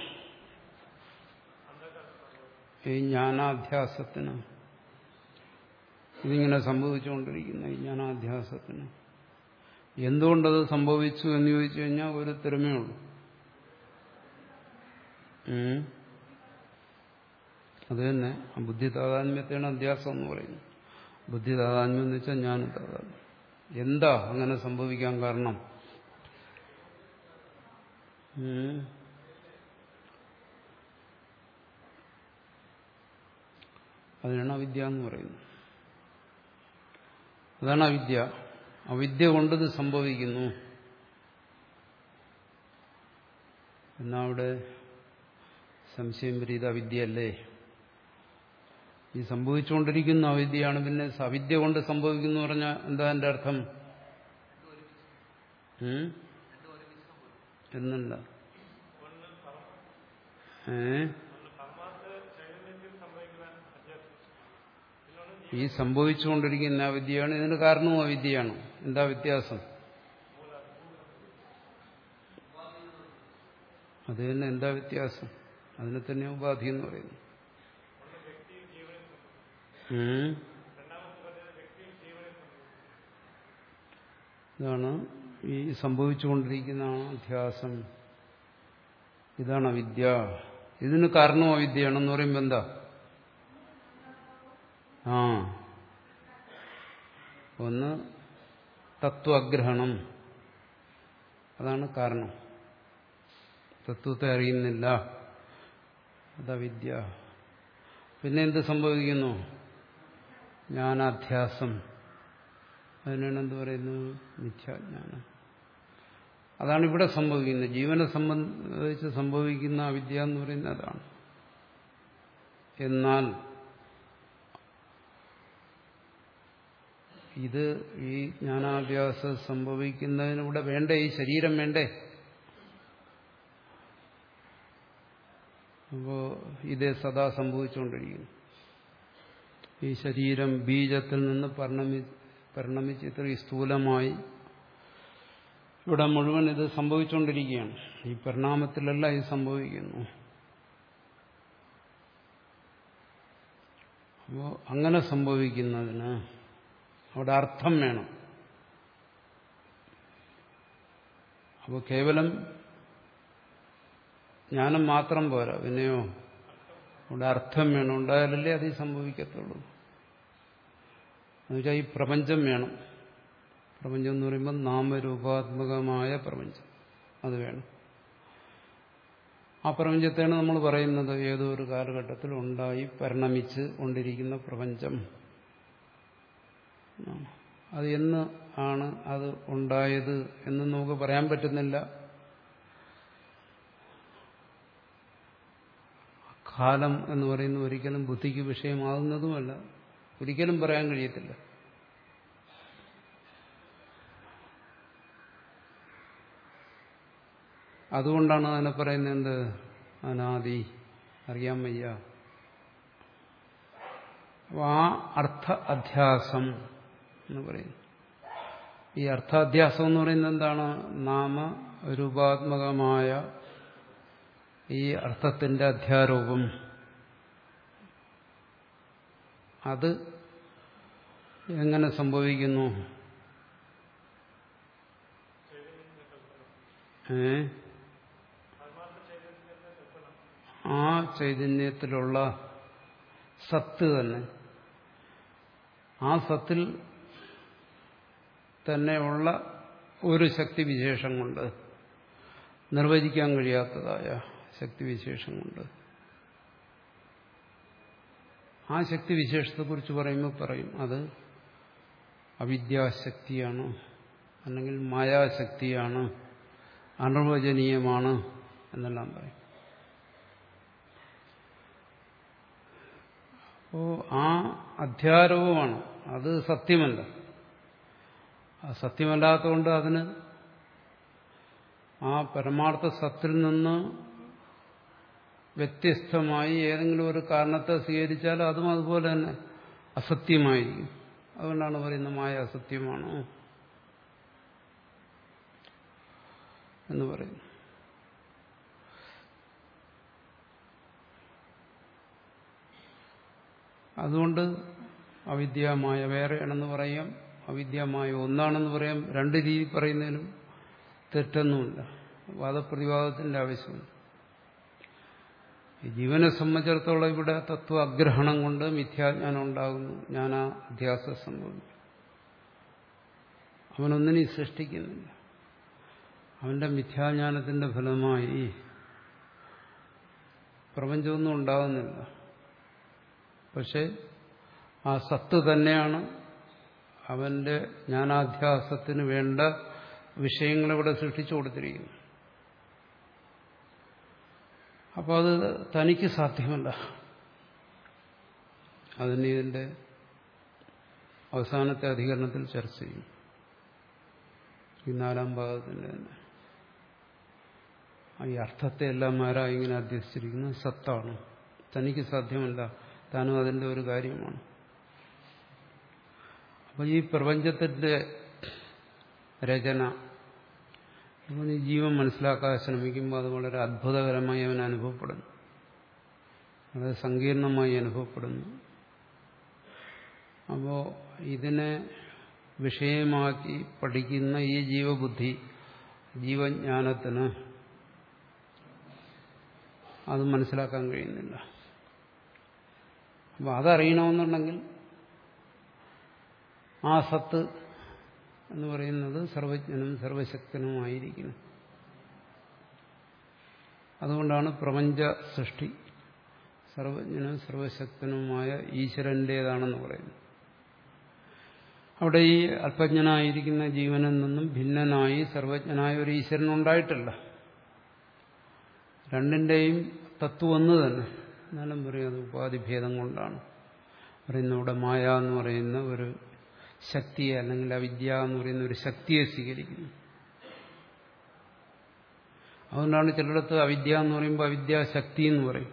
ഈ ജ്ഞാനാധ്യാസത്തിന്, ഇതിങ്ങനെ സംഭവിച്ചുകൊണ്ടിരിക്കുന്ന ഈ ജ്ഞാനാധ്യാസത്തിന് എന്തുകൊണ്ടത് സംഭവിച്ചു എന്ന് ചോദിച്ചു കഴിഞ്ഞാൽ ഒരു ഉത്തരമേ ഉള്ളൂ. അത് തന്നെ ബുദ്ധി താതാത്മ്യത്തെയാണ് അധ്യാസം എന്ന് പറയുന്നത്. ബുദ്ധി താതാത്മ്യം എന്ന് വെച്ചാൽ ജ്ഞാന താതാത്മ്യം. എന്താ അങ്ങനെ സംഭവിക്കാൻ കാരണം? അതിനാണ് അവിദ്യ എന്ന് പറയുന്നത്. അതാണ് അവിദ്യ. അവിദ്യ കൊണ്ടിത് സംഭവിക്കുന്നു. എന്നാ അവിടെ സംശയം വരും, ഇത് അവിദ്യയല്ലേ? ഈ സംഭവിച്ചുകൊണ്ടിരിക്കുന്ന അവിദ്യയാണ്, പിന്നെ അവിദ്യ കൊണ്ട് സംഭവിക്കുന്നു പറഞ്ഞാൽ എന്താ എന്റെ അർത്ഥം? എന്നല്ല. ഏ ഈ സംഭവിച്ചുകൊണ്ടിരിക്കുന്ന അവിദ്യയാണ്, ഇതിന് കാരണവും അവിദ്യയാണ്. എന്താ വ്യത്യാസം? അത് തന്നെ, എന്താ വ്യത്യാസം? അതിനെ തന്നെ ഉപാധി എന്ന് പറയുന്നു. ഇതാണ് ഈ സംഭവിച്ചുകൊണ്ടിരിക്കുന്ന അധ്യാസം. ഇതാണ് അവിദ്യ. ഇതിന് കാരണവും അവിദ്യയാണെന്ന് പറയുമ്പോൾ എന്താ? ആ ഒന്ന് തത്വഗ്രഹണം, അതാണ് കാരണം. തത്വത്തെ അറിയുന്നില്ല, അതവിദ്യ. പിന്നെ എന്ത് സംഭവിക്കുന്നു? ജ്ഞാനാധ്യാസം. അതിനാണ് എന്ത് പറയുന്നു? മിഥ്യാജ്ഞാനം. അതാണ് ഇവിടെ സംഭവിക്കുന്നത്. ജീവനെ സംബന്ധിച്ച് സംഭവിക്കുന്ന അവിദ്യ എന്ന് പറയുന്നത് അതാണ്. എന്നാൽ ഇത് ഈ ജ്ഞാനാഭ്യാസം സംഭവിക്കുന്നതിനിവിടെ വേണ്ടേ? ഈ ശരീരം വേണ്ടേ? അപ്പോ ഇതേ സദാ സംഭവിച്ചുകൊണ്ടിരിക്കുന്നു. ഈ ശരീരം ബീജത്തിൽ നിന്ന് പരിണമി പരിണമിച്ച് ഇത്രയും സ്ഥൂലമായി ഇവിടെ മുഴുവൻ ഇത് സംഭവിച്ചുകൊണ്ടിരിക്കുകയാണ്. ഈ പരിണാമത്തിലല്ല ഇത് സംഭവിക്കുന്നു. അപ്പോൾ അങ്ങനെ സംഭവിക്കുന്നതിന് അവിടെ അർത്ഥം വേണം. അപ്പോൾ കേവലം ജ്ഞാനം മാത്രം പോരാ, പിന്നെയോ അവിടെ അർത്ഥം വേണം. ഉണ്ടായാലല്ലേ അത് സംഭവിക്കത്തുള്ളൂ. എന്നുവെച്ചാൽ ഈ പ്രപഞ്ചം വേണം. പ്രപഞ്ചം എന്ന് പറയുമ്പോൾ നാമരൂപാത്മകമായ പ്രപഞ്ചം, അത് വേണം. ആ പ്രപഞ്ചത്തെയാണ് നമ്മൾ പറയുന്നത് ഏതോ ഒരു കാലഘട്ടത്തിൽ ഉണ്ടായി പരിണമിച്ച് കൊണ്ടിരിക്കുന്ന പ്രപഞ്ചം. അത് എന്ന് ആണ് അത് ഉണ്ടായത് എന്ന് നമുക്ക് പറയാൻ പറ്റുന്നില്ല. കാലം എന്ന് പറയുന്നത് ഒരിക്കലും ബുദ്ധിക്ക് വിഷയമാകുന്നതുമല്ല, ഒരിക്കലും പറയാൻ കഴിയത്തില്ല. അതുകൊണ്ടാണ് അതിനെ പറയുന്നത് എന്ത്? അനാദി, അറിയാൻ വയ്യ. അപ്പോൾ ആ അർത്ഥ അധ്യാസം എന്ന് പറയുന്നു. ഈ അർത്ഥാധ്യാസം എന്ന് പറയുന്നത് എന്താണ്? നാമരൂപാത്മകമായ ഈ അർത്ഥത്തിന്റെ അധ്യാരോപം. അത് എങ്ങനെ സംഭവിക്കുന്നു? ഏ ആ ചൈതന്യത്തിലുള്ള സത്ത് തന്നെ, ആ സത്തിൽ തന്നെയുള്ള ഒരു ശക്തിവിശേഷം കൊണ്ട്, നിർവചിക്കാൻ കഴിയാത്തതായ ശക്തിവിശേഷം കൊണ്ട്, ആ ശക്തിവിശേഷത്തെക്കുറിച്ച് പറയുമ്പോൾ പറയും അത് അവിദ്യാശക്തിയാണ്, അല്ലെങ്കിൽ മായാശക്തിയാണ്, അനിർവചനീയമാണ് എന്നെല്ലാം പറയും. അപ്പോൾ ആ അധ്യാരോപമാണ്, അത് സത്യമല്ല. ആ സത്യമല്ലാത്തതുകൊണ്ട് അതിന് ആ പരമാർത്ഥ സത്തിൽ നിന്ന് വ്യത്യസ്തമായി ഏതെങ്കിലും ഒരു കാരണത്തെ സ്വീകരിച്ചാൽ അതും അതുപോലെ തന്നെ അസത്യമായിരിക്കും. അതുകൊണ്ടാണ് പറയുന്നത് മായ അസത്യമാണോ എന്ന് പറയുന്നു. അതുകൊണ്ട് അവിദ്യമായ വേറെയാണെന്ന് പറയാം, അവിദ്യമായ ഒന്നാണെന്ന് പറയാം. രണ്ട് രീതി പറയുന്നതിനും തെറ്റൊന്നുമില്ല, വാദപ്രതിവാദത്തിന്റെ ആവശ്യമില്ല. ജീവനെ സംബന്ധിച്ചിടത്തോളം ഇവിടെ തത്വ അഗ്രഹണം കൊണ്ട് മിഥ്യാജ്ഞാനം ഉണ്ടാകുന്നു, ജ്ഞാനാധ്യാസം സംഭവിക്കും. അവനൊന്നിനെയും സൃഷ്ടിക്കുന്നില്ല. അവന്റെ മിഥ്യാജ്ഞാനത്തിന്റെ ഫലമായി പ്രപഞ്ചമൊന്നും ഉണ്ടാകുന്നില്ല. പക്ഷെ ആ സത്ത് തന്നെയാണ് അവന്റെ ജ്ഞാനാധ്യാസത്തിന് വേണ്ട വിഷയങ്ങളിവിടെ സൃഷ്ടിച്ചു കൊടുത്തിരിക്കുന്നു. അപ്പോൾ അത് തനിക്ക് സാധ്യമല്ല. അതിന് ഇതിന്റെ അവസാനത്തെ അധികരണത്തിൽ ചർച്ച ചെയ്യും. ഈ നാലാം ഭാഗത്തിന്റെ തന്നെ ഈ അർത്ഥത്തെ എല്ലാം ആരാ ഇങ്ങനെ അധ്യസിച്ചിരിക്കുന്നത്? സത്താണ്. തനിക്ക് സാധ്യമല്ല, താനും അതിന്റെ ഒരു കാര്യമാണ്. അപ്പോൾ ഈ പ്രപഞ്ചത്തിന്റെ രചന അപ്പോൾ ഈ ജീവൻ മനസ്സിലാക്കാൻ ശ്രമിക്കുമ്പോൾ അത് വളരെ അത്ഭുതകരമായി അവൻ അനുഭവപ്പെടുന്നു, വളരെ സങ്കീർണമായി അനുഭവപ്പെടുന്നു. അപ്പോൾ ഇതിനെ വിഷയമാക്കി പഠിക്കുന്ന ഈ ജീവബുദ്ധി, ജീവജ്ഞാനത്തിന് അത് മനസ്സിലാക്കാൻ കഴിയുന്നില്ല. അപ്പോൾ അതറിയണമെന്നുണ്ടെങ്കിൽ ആ സത്ത് എന്ന് പറയുന്നത് സർവജ്ഞനും സർവശക്തനുമായിരിക്കണം. അതുകൊണ്ടാണ് പ്രപഞ്ച സൃഷ്ടി സർവജ്ഞനും സർവശക്തനുമായ ഈശ്വരന്റേതാണെന്ന് പറയുന്നത്. അവിടെ ഈ അല്പജ്ഞനായിരിക്കുന്ന ജീവനിൽ നിന്നും ഭിന്നനായി സർവജ്ഞനായ ഒരു ഈശ്വരൻ ഉണ്ടായിട്ടില്ല. രണ്ടിന്റെയും തത്വം ഒന്ന് തന്നെ. എന്നാലും പറയുന്നത് ഉപാധിഭേദം കൊണ്ടാണ് പറയുന്നത്. ഇവിടെ മായ എന്ന് പറയുന്ന ഒരു ശക്തിയെ, അല്ലെങ്കിൽ അവിദ്യ എന്ന് പറയുന്ന ഒരു ശക്തിയെ സ്വീകരിക്കുന്നു. അതുകൊണ്ടാണ് ചിലയിടത്ത് അവിദ്യ എന്ന് പറയുമ്പോൾ അവിദ്യാശക്തി എന്ന് പറയും.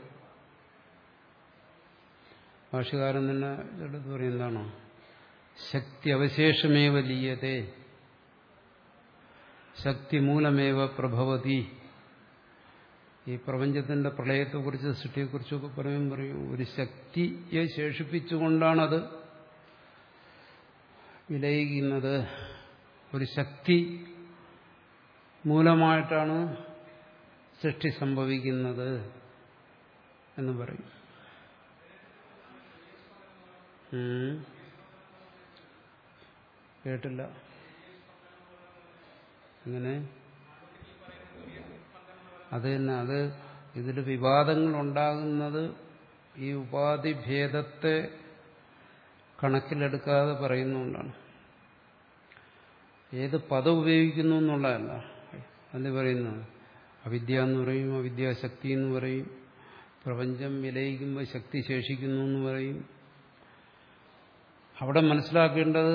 ഭാഷകാരൻ തന്നെ ചിലയിടത്ത് പറയും എന്താണോ, ശക്തി അവശേഷമേവ ലീയതേ ശക്തി മൂലമേവ പ്രഭവതി. ഈ പ്രപഞ്ചത്തിന്റെ പ്രളയത്തെക്കുറിച്ച് സൃഷ്ടിയെക്കുറിച്ചൊക്കെ പറയും പറയും ഒരു ശക്തിയെ ശേഷിപ്പിച്ചുകൊണ്ടാണത് വിലയിക്കുന്നത്. ഒരു ശക്തി മൂലമായിട്ടാണ് സൃഷ്ടി സംഭവിക്കുന്നത് എന്ന് പറയും. കേട്ടില്ല. അങ്ങനെ അത് തന്നെ. അത് ഇതിൽ വിവാദങ്ങൾ ഉണ്ടാകുന്നത് ഈ ഉപാധിഭേദത്തെ കണക്കിലെടുക്കാതെ പറയുന്നുകൊണ്ടാണ്. ഏത് പദം ഉപയോഗിക്കുന്നു എന്നുള്ളതല്ല. അത് പറയുന്നത് അവിദ്യ എന്ന് പറയും, അവിദ്യാശക്തി എന്ന് പറയും, പ്രപഞ്ചം വിലയിക്കുമ്പോൾ ശക്തി ശേഷിക്കുന്നു എന്ന് പറയും. അവിടെ മനസ്സിലാക്കേണ്ടത്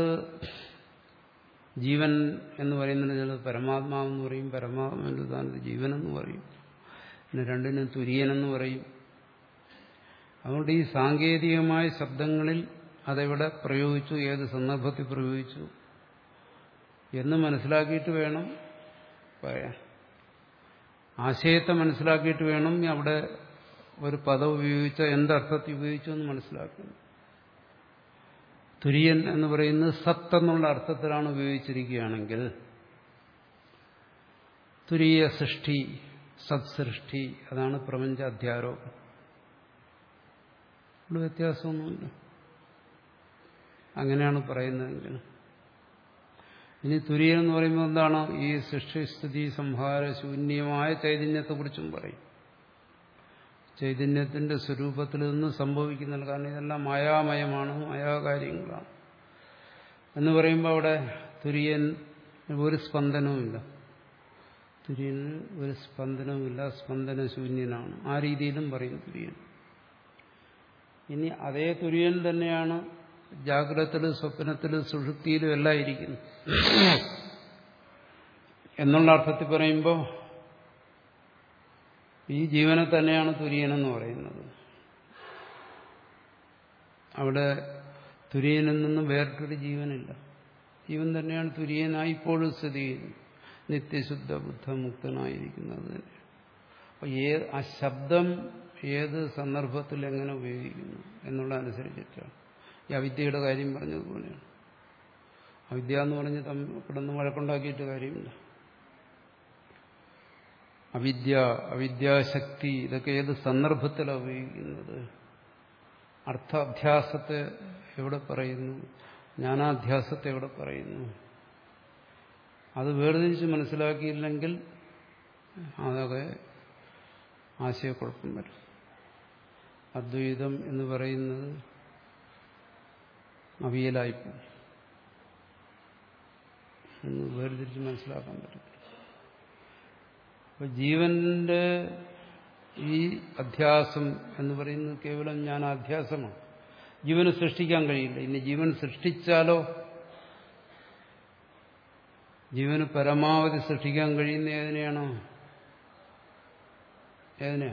ജീവൻ എന്ന് പറയുന്നതിന് ചിലത് പരമാത്മാവെന്ന് പറയും, പരമാത്മാവിന്റെ താൻ ജീവനെന്ന് പറയും, പിന്നെ രണ്ടിനും തുര്യനെന്ന് പറയും. അതുകൊണ്ട് ഈ സാങ്കേതികമായ ശബ്ദങ്ങളിൽ അതെവിടെ പ്രയോഗിച്ചു, ഏത് സന്ദർഭത്തിൽ പ്രയോഗിച്ചു എന്ന് മനസ്സിലാക്കിയിട്ട് വേണം പറയാൻ. ആശയത്തെ മനസ്സിലാക്കിയിട്ട് വേണം അവിടെ ഒരു പദം ഉപയോഗിച്ച എന്തർത്ഥത്തിൽ ഉപയോഗിച്ചു എന്ന് മനസ്സിലാക്കണം. തുര്യൻ എന്ന് പറയുന്നത് സത്ത് എന്നുള്ള അർത്ഥത്തിലാണ് ഉപയോഗിച്ചിരിക്കുകയാണെങ്കിൽ തുരീയ സൃഷ്ടി, സത് സൃഷ്ടി, അതാണ് പ്രപഞ്ച അധ്യാരോപം. ഇവിടെ വ്യത്യാസമൊന്നുമില്ല. അങ്ങനെയാണ് പറയുന്നതെങ്കിൽ ഇനി തുര്യൻ എന്ന് പറയുമ്പോൾ എന്താണ്? ഈ സൃഷ്ടിസ്ഥിതി സംഹാര ശൂന്യമായ ചൈതന്യത്തെക്കുറിച്ചും പറയും. ചൈതന്യത്തിന്റെ സ്വരൂപത്തിൽ നിന്ന് സംഭവിക്കുന്നില്ല. കാരണം ഇതെല്ലാം മായാമയമാണ്, മായാകാര്യങ്ങളാണ് എന്ന് പറയുമ്പോൾ അവിടെ തുര്യൻ ഒരു സ്പന്ദനവുമില്ല. തുര്യന് ഒരു സ്പന്ദനവുമില്ല, സ്പന്ദനശൂന്യനാണ്. ആ രീതിയിലും പറയും തുര്യൻ. ഇനി അതേ തുര്യൻ തന്നെയാണ് ജാഗ്രതത്തിലും സ്വപ്നത്തിലും സുഷുപ്തിയിലും എല്ലാം ഇരിക്കുന്നു എന്നുള്ള അർത്ഥത്തിൽ പറയുമ്പോൾ ഈ ജീവനെ തന്നെയാണ് തുര്യനെന്ന് പറയുന്നത്. അവിടെ തുര്യനിൽ നിന്നും വേറിട്ടൊരു ജീവനില്ല. ജീവൻ തന്നെയാണ് തുര്യനായി ഇപ്പോഴും സ്ഥിതി ചെയ്യുന്നത്, നിത്യശുദ്ധ ബുദ്ധമുക്തനായിരിക്കുന്നത് തന്നെ. അപ്പോൾ ഏത് ആ ശബ്ദം ഏത് സന്ദർഭത്തിൽ എങ്ങനെ ഉപയോഗിക്കുന്നു എന്നുള്ളതനുസരിച്ചിട്ടാണ്. ഈ അവിദ്യയുടെ കാര്യം പറഞ്ഞതുപോലെയാണ്. അവിദ്യ എന്ന് പറഞ്ഞ് കിടന്ന് വഴക്കുണ്ടാക്കിയിട്ട് കാര്യമില്ല. അവിദ്യ, അവിദ്യാശക്തി, ഇതൊക്കെ ഏത് സന്ദർഭത്തിലാണ് ഉപയോഗിക്കുന്നത്? അർത്ഥാധ്യാസത്തെ എവിടെ പറയുന്നു? ജ്ഞാനാധ്യാസത്തെ എവിടെ പറയുന്നു? അത് വേർതിരിച്ച് മനസ്സിലാക്കിയില്ലെങ്കിൽ അതൊക്കെ ആശയക്കുഴപ്പം വരും. അദ്വൈതം എന്ന് പറയുന്നത് അവിയലായിപ്പോയി എന്ന് വേർതിരിച്ച് മനസ്സിലാക്കാൻ പറ്റും. അപ്പൊ ജീവന്റെ ഈ അധ്യാസം എന്ന് പറയുന്നത് കേവലം ഞാൻ അധ്യാസമാണ്. ജീവനെ സൃഷ്ടിക്കാൻ കഴിയില്ല. ഇനി ജീവൻ സൃഷ്ടിച്ചാലോ? ജീവന് പരമാവധി സൃഷ്ടിക്കാൻ കഴിയുന്ന ഏതിനെയാണോ? ഏതിനെയാ?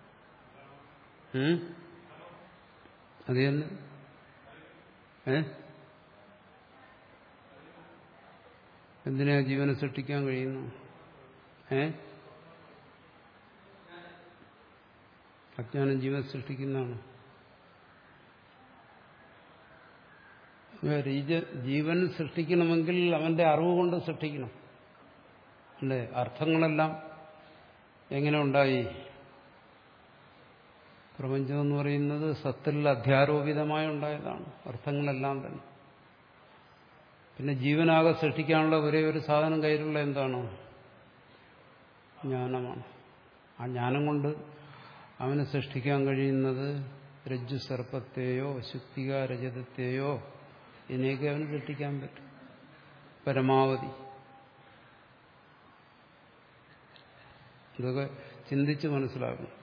അത് തന്നെ. ഏ എന്തിനാ ജീവനെ സൃഷ്ടിക്കാൻ കഴിയുന്നു? ഏ അജ്ഞാനം ജീവൻ സൃഷ്ടിക്കുന്നതാണ്. ജീവൻ സൃഷ്ടിക്കണമെങ്കിൽ അവന്റെ അറിവ് കൊണ്ട് സൃഷ്ടിക്കണം. അല്ലേ? അർത്ഥങ്ങളെല്ലാം എങ്ങനെ ഉണ്ടായി? പ്രപഞ്ചം എന്ന് പറയുന്നത് സത്തിൽ അധ്യാരോപിതമായി ഉണ്ടായതാണ്. അർത്ഥങ്ങളെല്ലാം തന്നെ. പിന്നെ ജീവനാകെ സൃഷ്ടിക്കാനുള്ള ഒരേ ഒരു സാധനം കയ്യിലുള്ള എന്താണ്? ജ്ഞാനമാണ്. ആ ജ്ഞാനം കൊണ്ട് അവന് സൃഷ്ടിക്കാൻ കഴിയുന്നത് രജ്ജു സർപ്പത്തെയോ ശുക്തിക രജതത്തെയോ ഇതിനെയൊക്കെ അവന് സൃഷ്ടിക്കാൻ പറ്റും പരമാവധി. ഇതൊക്കെ ചിന്തിച്ച് മനസ്സിലാക്കണം.